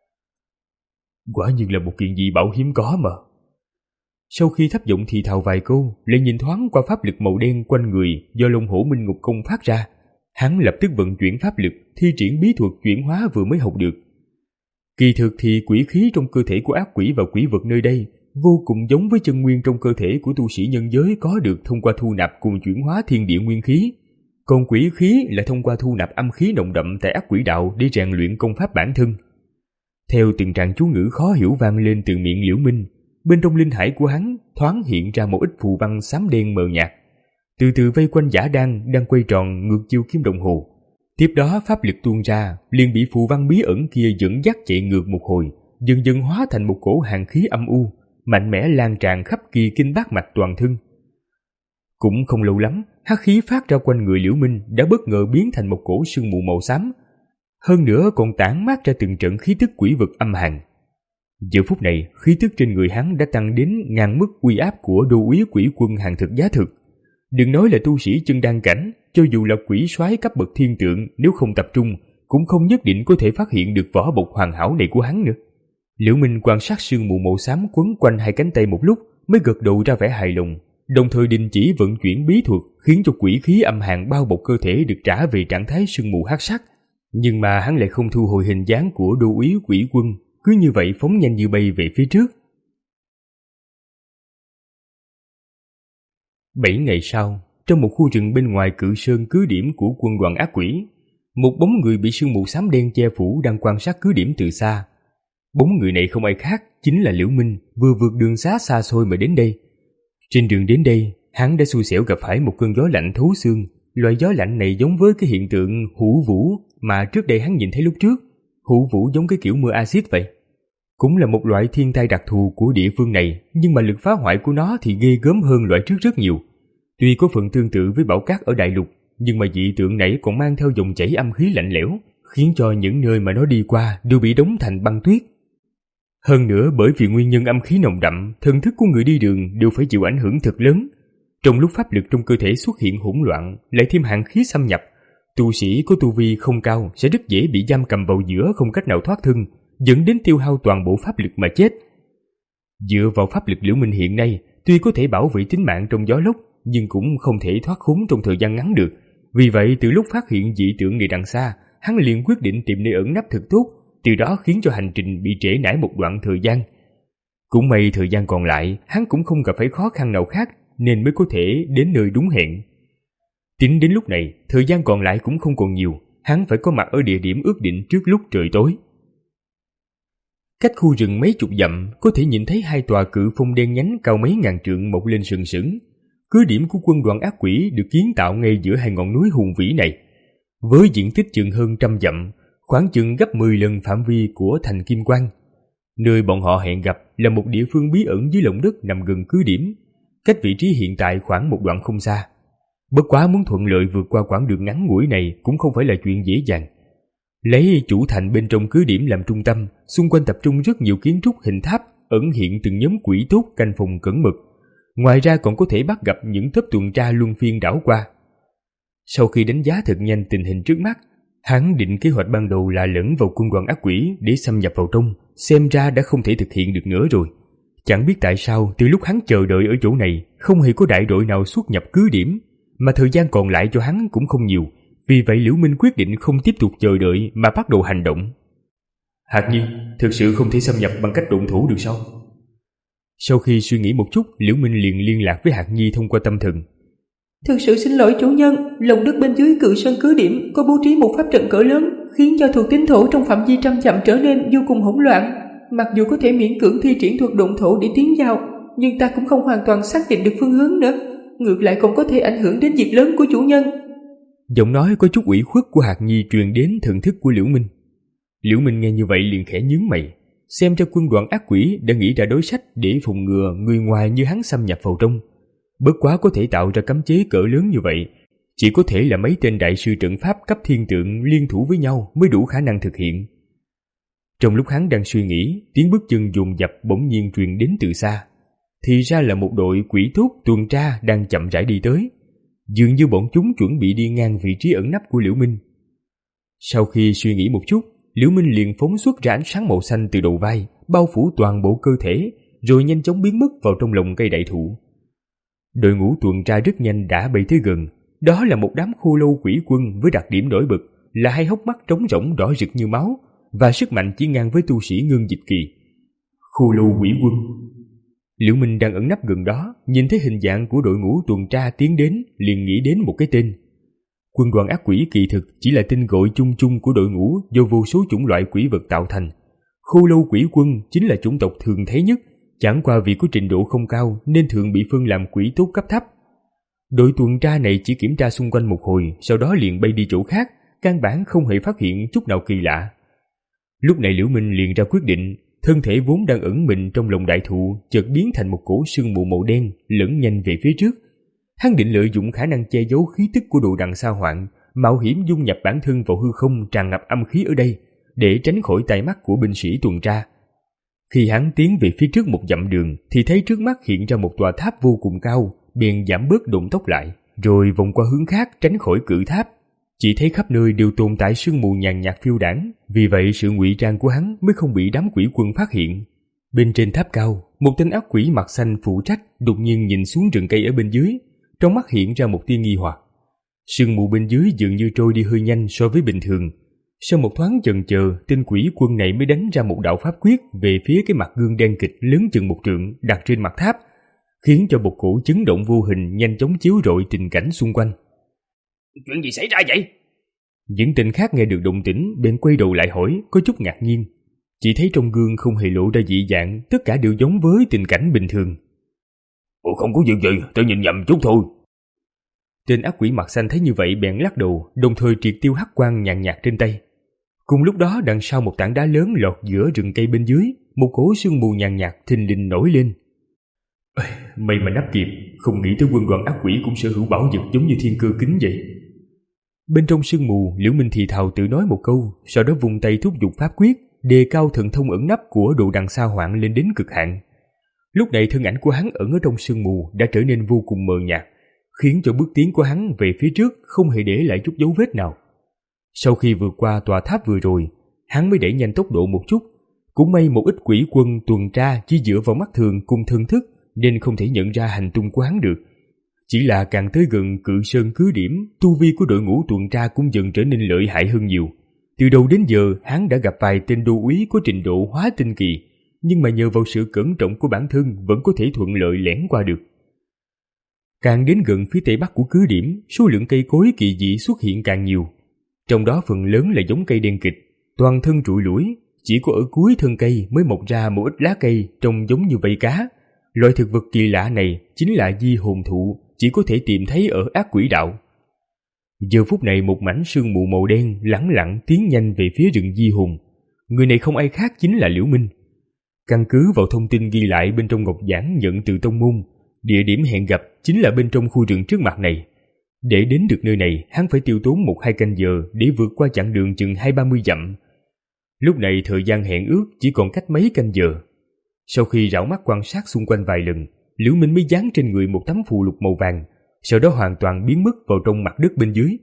Quả nhiên là một kiện dị bảo hiếm có mà. Sau khi thấp giọng thì thào vài câu, lại nhìn thoáng qua pháp lực màu đen quanh người do Long Hổ Minh Ngục Công phát ra, hắn lập tức vận chuyển pháp lực, thi triển bí thuật chuyển hóa vừa mới học được. Kỳ thực thì quỷ khí trong cơ thể của ác quỷ và quỷ vật nơi đây vô cùng giống với chân nguyên trong cơ thể của tu sĩ nhân giới có được thông qua thu nạp cùng chuyển hóa thiên địa nguyên khí. Còn quỷ khí là thông qua thu nạp âm khí nồng đậm tại ác quỷ đạo để rèn luyện công pháp bản thân. Theo từng tràng chú ngữ khó hiểu vang lên từ miệng Liễu Minh, bên trong linh hải của hắn thoáng hiện ra một ít phù văn xám đen mờ nhạt, từ từ vây quanh giả đan đang quay tròn ngược chiều kim đồng hồ. Tiếp đó pháp lực tuôn ra, liền bị phù văn bí ẩn kia dẫn dắt chạy ngược một hồi, dần dần hóa thành một cổ hàn khí âm u, mạnh mẽ lan tràn khắp kỳ kinh bát mạch toàn thân. Cũng không lâu lắm, hắc khí phát ra quanh người Liễu Minh đã bất ngờ biến thành một cổ sương mù màu xám. hơn nữa còn tản mát ra từng trận khí tức quỷ vật âm hàn. Giờ phút này, khí tức trên người hắn đã tăng đến ngang mức uy áp của đô úy quỷ quân hàng thực giá thực. Đừng nói là tu sĩ chân đan cảnh, cho dù là quỷ soái cấp bậc thiên tượng, nếu không tập trung cũng không nhất định có thể phát hiện được vỏ bọc hoàn hảo này của hắn nữa. Liễu Minh quan sát sương mù màu xám quấn quanh hai cánh tay một lúc, mới gật đầu ra vẻ hài lòng, đồng thời đình chỉ vận chuyển bí thuật, khiến cho quỷ khí âm hàn bao bọc cơ thể được trả về trạng thái sương mù hắc sắc. Nhưng mà hắn lại không thu hồi hình dáng của đô úy quỷ quân, cứ như vậy phóng nhanh như bay về phía trước. Bảy ngày sau, trong một khu rừng bên ngoài Cự Sơn cứ điểm của quân đoàn ác quỷ, một bóng người bị sương mù xám đen che phủ đang quan sát cứ điểm từ xa. Bóng người này không ai khác, chính là Liễu Minh, vừa vượt đường xá xa xôi mà đến đây. Trên đường đến đây, hắn đã xui xẻo gặp phải một cơn gió lạnh thấu xương. Loại gió lạnh này giống với cái hiện tượng hữu vũ mà trước đây hắn nhìn thấy lúc trước. Hữu vũ giống cái kiểu mưa axit vậy. Cũng là một loại thiên tai đặc thù của địa phương này, nhưng mà lực phá hoại của nó thì ghê gớm hơn loại trước rất nhiều. Tuy có phần tương tự với bão cát ở đại lục, nhưng mà dị tượng này còn mang theo dòng chảy âm khí lạnh lẽo, khiến cho những nơi mà nó đi qua đều bị đóng thành băng tuyết. Hơn nữa bởi vì nguyên nhân âm khí nồng đậm, thần thức của người đi đường đều phải chịu ảnh hưởng thật lớn. Trong lúc pháp lực trong cơ thể xuất hiện hỗn loạn, lại thêm hàn khí xâm nhập, tu sĩ có tu vi không cao sẽ rất dễ bị giam cầm vào giữa không cách nào thoát thân, dẫn đến tiêu hao toàn bộ pháp lực mà chết. Dựa vào pháp lực Liễu Minh hiện nay, tuy có thể bảo vệ tính mạng trong gió lốc, nhưng cũng không thể thoát khốn trong thời gian ngắn được. Vì vậy từ lúc phát hiện dị tượng này đằng xa, hắn liền quyết định tìm nơi ẩn nấp thật tốt, từ đó khiến cho hành trình bị trễ nải một đoạn thời gian. Cũng may thời gian còn lại, hắn cũng không gặp phải khó khăn nào khác, nên mới có thể đến nơi đúng hẹn. Tính đến lúc này, thời gian còn lại cũng không còn nhiều, hắn phải có mặt ở địa điểm ước định trước lúc trời tối. Cách khu rừng mấy chục dặm, có thể nhìn thấy hai tòa cự phong đen nhánh cao mấy ngàn trượng mọc lên sừng sững. Cứ điểm của quân đoàn ác quỷ được kiến tạo ngay giữa hai ngọn núi hùng vĩ này. Với diện tích chừng hơn trăm dặm, khoảng chừng gấp mười lần phạm vi của thành Kim Quang. Nơi bọn họ hẹn gặp là một địa phương bí ẩn dưới lòng đất nằm gần cứ điểm, cách vị trí hiện tại khoảng một đoạn không xa. Bất quá muốn thuận lợi vượt qua quãng đường ngắn ngủi này cũng không phải là chuyện dễ dàng. Lấy chủ thành bên trong cứ điểm làm trung tâm, xung quanh tập trung rất nhiều kiến trúc hình tháp, ẩn hiện từng nhóm quỷ tốt canh phòng cẩn mật. Ngoài ra còn có thể bắt gặp những tớp tuần tra luân phiên đảo qua. Sau khi đánh giá thật nhanh tình hình trước mắt, hắn định kế hoạch ban đầu là lẫn vào quân đoàn ác quỷ để xâm nhập vào trong, xem ra đã không thể thực hiện được nữa rồi. Chẳng biết tại sao từ lúc hắn chờ đợi ở chỗ này, không hề có đại đội nào xuất nhập cứ điểm, mà thời gian còn lại cho hắn cũng không nhiều. Vì vậy Liễu Minh quyết định không tiếp tục chờ đợi mà bắt đầu hành động. Hạt Nhi, thực sự không thể xâm nhập bằng cách động thủ được sao? Sau khi suy nghĩ một chút, Liễu Minh liền liên lạc với Hạt Nhi thông qua tâm thần. Thực sự xin lỗi chủ nhân, lòng đất bên dưới Cự Sơn cứ điểm có bố trí một pháp trận cỡ lớn, khiến cho thuộc tín thổ trong phạm vi trăm dặm trở nên vô cùng hỗn loạn. Mặc dù có thể miễn cưỡng thi triển thuật động thổ để tiến vào, nhưng ta cũng không hoàn toàn xác định được phương hướng nữa, ngược lại còn có thể ảnh hưởng đến việc lớn của chủ nhân. Giọng nói có chút ủy khuất của Hạt Nhi truyền đến thần thức của Liễu Minh. Liễu Minh nghe như vậy liền khẽ nhướng mày, xem ra quân đoàn ác quỷ đã nghĩ ra đối sách để phòng ngừa người ngoài như hắn xâm nhập vào trong. Bất quá có thể tạo ra cấm chế cỡ lớn như vậy, chỉ có thể là mấy tên đại sư trận pháp cấp thiên tượng liên thủ với nhau mới đủ khả năng thực hiện. Trong lúc hắn đang suy nghĩ, tiếng bước chân dồn dập bỗng nhiên truyền đến từ xa. Thì ra là một đội quỷ tốt tuần tra đang chậm rãi đi tới. Dường như bọn chúng chuẩn bị đi ngang vị trí ẩn nấp của Liễu Minh. Sau khi suy nghĩ một chút, Liễu Minh liền phóng xuất ra ánh sáng màu xanh từ đầu vai, bao phủ toàn bộ cơ thể, rồi nhanh chóng biến mất vào trong lồng cây đại thụ. Đội ngũ tuần tra rất nhanh đã bay tới gần. Đó là một đám khô lâu quỷ quân với đặc điểm nổi bật là hai hốc mắt trống rỗng đỏ rực như máu và sức mạnh chỉ ngang với tu sĩ ngưng dịch kỳ. Khô lâu quỷ quân. Liễu Minh đang ẩn nấp gần đó, nhìn thấy hình dạng của đội ngũ tuần tra tiến đến, liền nghĩ đến một cái tên. Quân đoàn ác quỷ kỳ thực chỉ là tên gọi chung chung của đội ngũ do vô số chủng loại quỷ vật tạo thành. Khô lâu quỷ quân chính là chủng tộc thường thấy nhất, chẳng qua vì có trình độ không cao nên thường bị phân làm quỷ tốt cấp thấp. Đội tuần tra này chỉ kiểm tra xung quanh một hồi, sau đó liền bay đi chỗ khác, căn bản không hề phát hiện chút nào kỳ lạ. Lúc này Liễu Minh liền ra quyết định, thân thể vốn đang ẩn mình trong lồng đại thụ chợt biến thành một cỗ sương mù màu đen lẫn nhanh về phía trước. Hắn định lợi dụng khả năng che giấu khí tức của đồ đằng sa hoạn, mạo hiểm dung nhập bản thân vào hư không tràn ngập âm khí ở đây để tránh khỏi tai mắt của binh sĩ tuần tra. Khi hắn tiến về phía trước một dặm đường thì thấy trước mắt hiện ra một tòa tháp vô cùng cao, bèn giảm bớt động tốc lại, rồi vòng qua hướng khác tránh khỏi cự tháp. Chỉ thấy khắp nơi đều tồn tại sương mù nhàn nhạt phiêu đãng, vì vậy sự ngụy trang của hắn mới không bị đám quỷ quân phát hiện. Bên trên tháp cao, một tên ác quỷ mặt xanh phụ trách đột nhiên nhìn xuống rừng cây ở bên dưới, trong mắt hiện ra một tia nghi hoặc. Sương mù bên dưới dường như trôi đi hơi nhanh so với bình thường. Sau một thoáng chần chờ, tên quỷ quân này mới đánh ra một đạo pháp quyết về phía cái mặt gương đen kịch lớn chừng một trượng đặt trên mặt tháp, khiến cho một cổ chấn động vô hình nhanh chóng chiếu rọi tình cảnh xung quanh. Chuyện gì xảy ra vậy? Những tên khác nghe được động tĩnh bèn quay đầu lại hỏi, có chút ngạc nhiên. Chỉ thấy trong gương không hề lộ ra dị dạng, tất cả đều giống với tình cảnh bình thường. Ồ, không có việc gì, tôi nhìn nhầm chút thôi. Tên ác quỷ mặt xanh thấy như vậy bèn lắc đầu, đồng thời triệt tiêu hắc quang nhàn nhạt trên tay. Cùng lúc đó, đằng sau một tảng đá lớn lọt giữa rừng cây bên dưới, một cỗ sương mù nhàn nhạt thình lình nổi lên. May mà nắp kịp, không nghĩ tới quân đoàn ác quỷ cũng sở hữu bảo vật giống như thiên cơ kính vậy. Bên trong sương mù, Liễu Minh thì thào tự nói một câu, sau đó vùng tay thúc giục pháp quyết, đề cao thần thông ẩn nấp của đồ đằng sa hoạn lên đến cực hạn. Lúc này thân ảnh của hắn ẩn ở trong sương mù đã trở nên vô cùng mờ nhạt, khiến cho bước tiến của hắn về phía trước không hề để lại chút dấu vết nào. Sau khi vượt qua tòa tháp vừa rồi, hắn mới đẩy nhanh tốc độ một chút. Cũng may một ít quỷ quân tuần tra chỉ dựa vào mắt thường cùng thân thức nên không thể nhận ra hành tung của hắn được. Chỉ là càng tới gần Cự Sơn cứ điểm, tu vi của đội ngũ tuần tra cũng dần trở nên lợi hại hơn nhiều. Từ đầu đến giờ, hắn đã gặp vài tên đô úy có trình độ hóa tinh kỳ, nhưng mà nhờ vào sự cẩn trọng của bản thân vẫn có thể thuận lợi lẻn qua được. Càng đến gần phía tây bắc của cứ điểm, số lượng cây cối kỳ dị xuất hiện càng nhiều. Trong đó phần lớn là giống cây đen kịch, toàn thân trụi lủi, chỉ có ở cuối thân cây mới mọc ra một ít lá cây trông giống như vây cá. Loại thực vật kỳ lạ này chính là di hồn thụ, chỉ có thể tìm thấy ở ác quỷ đạo. Giờ phút này một mảnh sương mù màu đen lẳng lặng tiến nhanh về phía rừng di hồn. Người này không ai khác chính là Liễu Minh. Căn cứ vào thông tin ghi lại bên trong ngọc giản nhận từ tông môn, địa điểm hẹn gặp chính là bên trong khu rừng trước mặt này. Để đến được nơi này, hắn phải tiêu tốn một hai canh giờ để vượt qua chặng đường chừng hai ba mươi dặm. Lúc này thời gian hẹn ước chỉ còn cách mấy canh giờ. Sau khi rảo mắt quan sát xung quanh vài lần, Liễu Minh mới dán trên người một tấm phù lục màu vàng, sau đó hoàn toàn biến mất vào trong mặt đất bên dưới.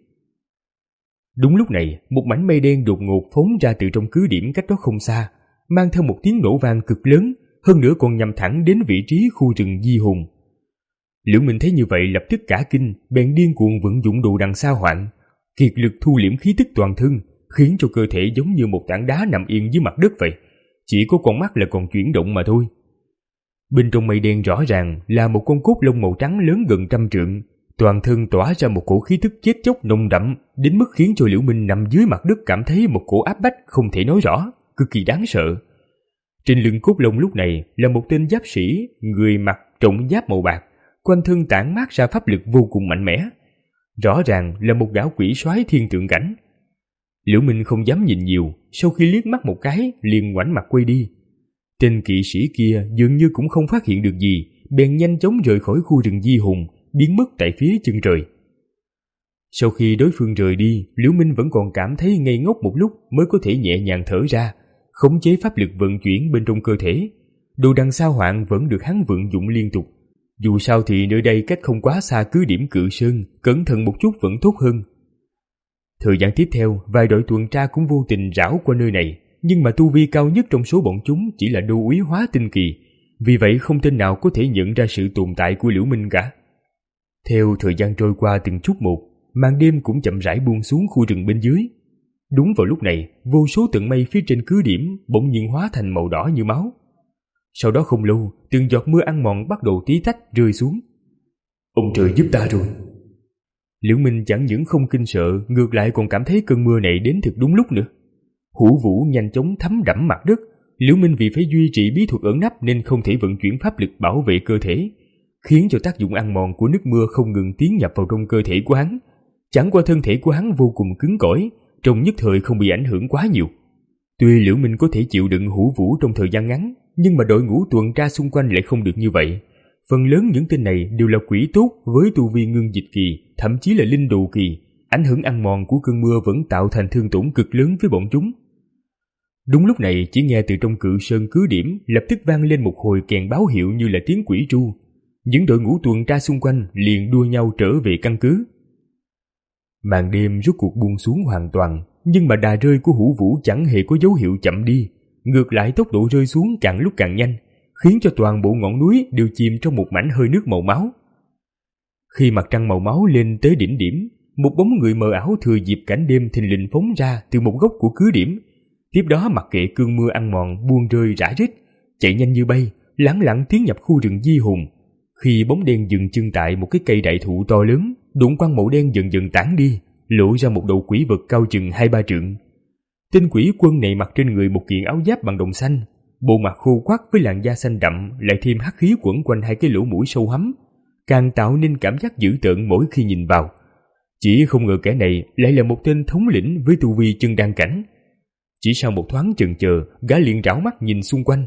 Đúng lúc này, một mảnh mây đen đột ngột phóng ra từ trong cứ điểm cách đó không xa, mang theo một tiếng nổ vang cực lớn, hơn nữa còn nhằm thẳng đến vị trí khu rừng di hồn. Liễu Minh thấy như vậy lập tức cả kinh, bèn điên cuồng vận dụng đồ đằng sa hoạn, kiệt lực thu liễm khí tức toàn thân, khiến cho cơ thể giống như một tảng đá nằm yên dưới mặt đất vậy, chỉ có con mắt là còn chuyển động mà thôi. Bên trong mây đen rõ ràng là một con cốt lông màu trắng lớn gần trăm trượng, toàn thân tỏa ra một cổ khí tức chết chóc nồng đậm, đến mức khiến cho Liễu Minh nằm dưới mặt đất cảm thấy một cổ áp bách không thể nói rõ, cực kỳ đáng sợ. Trên lưng cốt lông lúc này là một tên giáp sĩ, người mặc trọng giáp màu bạc, quanh thân tản mát ra pháp lực vô cùng mạnh mẽ. Rõ ràng là một gã quỷ soái thiên tượng cảnh. Liễu Minh không dám nhìn nhiều, sau khi liếc mắt một cái liền ngoảnh mặt quay đi. Tên kỵ sĩ kia dường như cũng không phát hiện được gì, bèn nhanh chóng rời khỏi khu rừng di hồn, biến mất tại phía chân trời. Sau khi đối phương rời đi, Liễu Minh vẫn còn cảm thấy ngây ngốc một lúc mới có thể nhẹ nhàng thở ra, khống chế pháp lực vận chuyển bên trong cơ thể. Đồ đằng sa hoạn vẫn được hắn vận dụng liên tục. Dù sao thì nơi đây cách không quá xa cứ điểm Cự Sơn, cẩn thận một chút vẫn tốt hơn. Thời gian tiếp theo, vài đội tuần tra cũng vô tình rảo qua nơi này, nhưng mà tu vi cao nhất trong số bọn chúng chỉ là đô úy hóa tinh kỳ, vì vậy không tên nào có thể nhận ra sự tồn tại của Liễu Minh cả. Theo thời gian trôi qua từng chút một, màn đêm cũng chậm rãi buông xuống khu rừng bên dưới. Đúng vào lúc này, vô số tầng mây phía trên cứ điểm bỗng nhiên hóa thành màu đỏ như máu. Sau đó không lâu, từng giọt mưa ăn mòn bắt đầu tí tách rơi xuống. Ông trời giúp ta rồi. Liễu Minh chẳng những không kinh sợ, ngược lại còn cảm thấy cơn mưa này đến thật đúng lúc nữa. Hủ vũ nhanh chóng thấm đẫm mặt đất. Liễu Minh vì phải duy trì bí thuật ẩn nấp nên không thể vận chuyển pháp lực bảo vệ cơ thể, khiến cho tác dụng ăn mòn của nước mưa không ngừng tiến nhập vào trong cơ thể của hắn. Chẳng qua thân thể của hắn vô cùng cứng cỏi, trong nhất thời không bị ảnh hưởng quá nhiều. Tuy Liễu Minh có thể chịu đựng hủ vũ trong thời gian ngắn, nhưng mà đội ngũ tuần tra xung quanh lại không được như vậy. Phần lớn những tên này đều là quỷ tốt với tu vi ngưng dịch kỳ, thậm chí là linh đồ kỳ, ảnh hưởng ăn mòn của cơn mưa vẫn tạo thành thương tổn cực lớn với bọn chúng. Đúng lúc này, chỉ nghe từ trong cự sơn cứ điểm lập tức vang lên một hồi kèn báo hiệu như là tiếng quỷ tru. Những đội ngũ tuần tra xung quanh liền đua nhau trở về căn cứ. Màn đêm rốt cuộc buông xuống hoàn toàn, nhưng mà đà rơi của Hữu Vũ chẳng hề có dấu hiệu chậm đi, ngược lại tốc độ rơi xuống càng lúc càng nhanh, khiến cho toàn bộ ngọn núi đều chìm trong một mảnh hơi nước màu máu. Khi mặt trăng màu máu lên tới đỉnh điểm, một bóng người mờ ảo thừa dịp cảnh đêm thình lình phóng ra từ một góc của cứ điểm. Tiếp đó mặc kệ cơn mưa ăn mòn buông rơi rã rít, chạy nhanh như bay, lẳng lặng tiến nhập khu rừng Di Hùng. Khi bóng đen dừng chân tại một cái cây đại thụ to lớn, đụng quang màu đen dần dần tản đi, lộ ra một đầu quỷ vật cao chừng hai ba trượng. Tên quỷ quân này mặc trên người một kiện áo giáp bằng đồng xanh, bộ mặt khô quắt với làn da xanh đậm, lại thêm hắc khí quẩn quanh hai cái lỗ mũi sâu hắm, càng tạo nên cảm giác dữ tợn mỗi khi nhìn vào. Chỉ không ngờ kẻ này lại là một tên thống lĩnh với tu vi chân đan cảnh. Chỉ sau một thoáng chần chờ, gã liền rảo mắt nhìn xung quanh.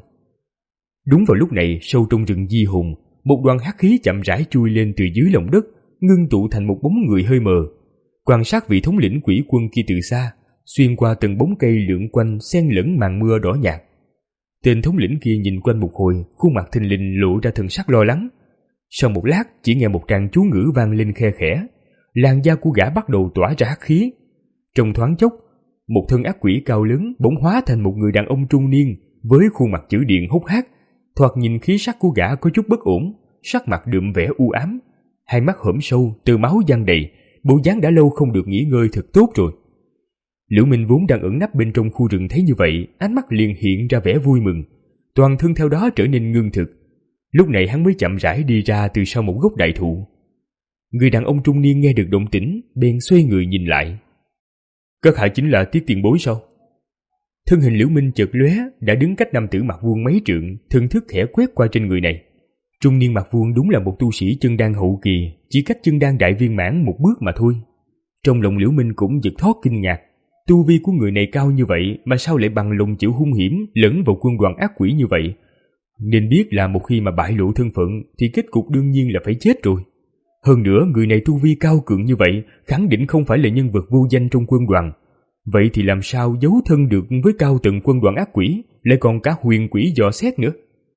Đúng vào lúc này, sâu trong rừng Di Hùng, một đoàn hắc khí chậm rãi chui lên từ dưới lòng đất, ngưng tụ thành một bóng người hơi mờ. Quan sát vị thống lĩnh quỷ quân kia từ xa, xuyên qua từng bóng cây lượn quanh xen lẫn màn mưa đỏ nhạt. Tên thống lĩnh kia nhìn quanh một hồi, khuôn mặt thình lình lộ ra thần sắc lo lắng. Sau một lát, chỉ nghe một tràng chú ngữ vang lên khe khẽ, làn da của gã bắt đầu tỏa ra hắc khí. Trong thoáng chốc, một thân ác quỷ cao lớn bỗng hóa thành một người đàn ông trung niên với khuôn mặt chữ điện hốc hác. Thoạt nhìn khí sắc của gã có chút bất ổn, sắc mặt đượm vẻ u ám, hai mắt hõm sâu, từ máu giăng đầy, bộ dáng đã lâu không được nghỉ ngơi thật tốt rồi. Liễu Minh vốn đang ẩn nấp bên trong khu rừng thấy như vậy, ánh mắt liền hiện ra vẻ vui mừng, toàn thân theo đó trở nên ngưng thực. Lúc này hắn mới chậm rãi đi ra từ sau một gốc đại thụ. Người đàn ông trung niên nghe được động tĩnh, bèn xoay người nhìn lại. Các hạ chính là Tiết tiền bối sao? Thân hình Liễu Minh chợt lóe, đã đứng cách nam tử mặc vuông mấy trượng, thần thức khẽ quét qua trên người này. Trung niên mặc vuông đúng là một tu sĩ chân đan hậu kỳ, chỉ cách chân đan đại viên mãn một bước mà thôi. Trong lòng Liễu Minh cũng giật thót kinh ngạc, tu vi của người này cao như vậy mà sao lại bằng lòng chịu hung hiểm lẫn vào quân đoàn ác quỷ như vậy? Nên biết là một khi mà bại lộ thân phận thì kết cục đương nhiên là phải chết rồi. Hơn nữa người này tu vi cao cường như vậy, khẳng định không phải là nhân vật vô danh trong quân đoàn. Vậy thì làm sao giấu thân được với cao tầng quân đoàn ác quỷ, lại còn cả huyền quỷ dò xét nữa?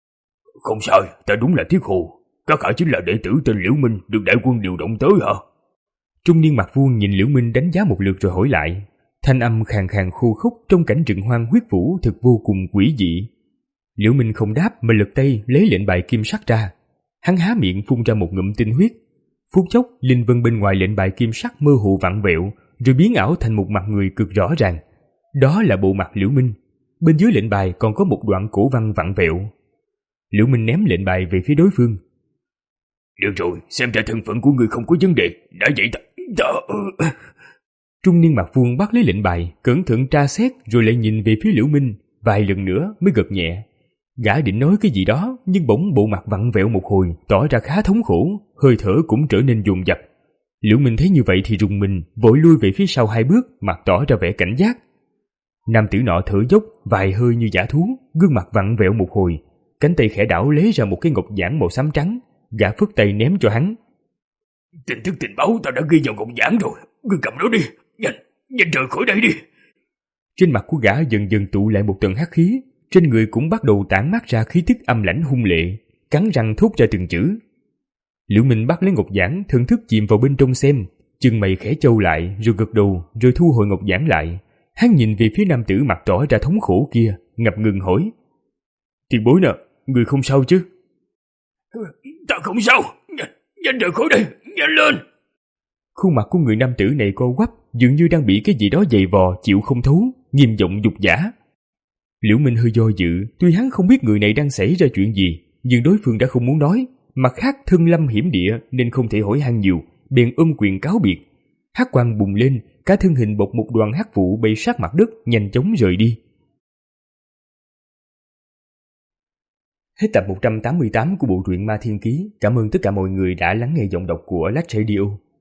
Không sai, ta đúng là Thiết Hồ. Các hạ chính là đệ tử tên Liễu Minh được đại quân điều động tới hả? Trung niên mặt vuông nhìn Liễu Minh đánh giá một lượt rồi hỏi lại. Thanh âm khàn khàn khô khốc trong cảnh rừng hoang huyết vũ thực vô cùng quỷ dị. Liễu Minh không đáp mà lật tay lấy lệnh bài kim sắc ra. Hắn há miệng phun ra một ngụm tinh huyết. Phút chốc, linh vân bên ngoài lệnh bài kim sắc mơ hồ vặn vẹo, rồi biến ảo thành một mặt người cực rõ ràng. Đó là bộ mặt Liễu Minh. Bên dưới lệnh bài còn có một đoạn cổ văn vặn vẹo. Liễu Minh ném lệnh bài về phía đối phương. Được rồi, xem ra thân phận của người không có vấn đề. Đã vậy ta... ta... Trung niên mặt vuông bắt lấy lệnh bài, cẩn thận tra xét rồi lại nhìn về phía Liễu Minh, vài lần nữa mới gật nhẹ. Gã định nói cái gì đó, nhưng bỗng bộ mặt vặn vẹo một hồi, tỏ ra khá thống khổ, hơi thở cũng trở nên dồn dập. Liễu Minh thấy như vậy thì rùng mình, vội lui về phía sau hai bước, mặt tỏ ra vẻ cảnh giác. Nam tử nọ thở dốc, vài hơi như dã thú, gương mặt vặn vẹo một hồi, cánh tay khẽ đảo lấy ra một cái ngọc giản màu xám trắng, gã phất tay ném cho hắn. Tin tức tình báo ta đã ghi vào ngọc giản rồi, ngươi cầm nó đi, nhanh, nhanh rời khỏi đây đi. Trên mặt của gã dần dần tụ lại một tầng hắc khí, trên người cũng bắt đầu tản mát ra khí tức âm lãnh hung lệ, cắn răng thốt ra từng chữ. Liễu Minh bắt lấy ngọc giản, thần thức chìm vào bên trong xem, chân mày khẽ chau lại, rồi gật đầu, rồi thu hồi ngọc giản lại. Hắn nhìn về phía nam tử mặt tỏ ra thống khổ kia, ngập ngừng hỏi: "Tiền bối nè, người không sao chứ?" "Ta không sao, nhanh, nhanh rời khỏi đây, nhanh lên." Khuôn mặt của người nam tử này co quắp, dường như đang bị cái gì đó dày vò chịu không thấu, nghiêm giọng dục giả. Liễu Minh hơi do dự, tuy hắn không biết người này đang xảy ra chuyện gì, nhưng đối phương đã không muốn nói, mặt khác thân lâm hiểm địa nên không thể hỏi han nhiều, bèn ôm quyền cáo biệt. Hắc quang bùng lên, cả thân hình bọc một đoàn hắc vụ bay sát mặt đất, nhanh chóng rời đi. Hết tập một trăm tám mươi tám của bộ truyện Ma Thiên Ký. Cảm ơn tất cả mọi người đã lắng nghe giọng đọc của Lách Radio.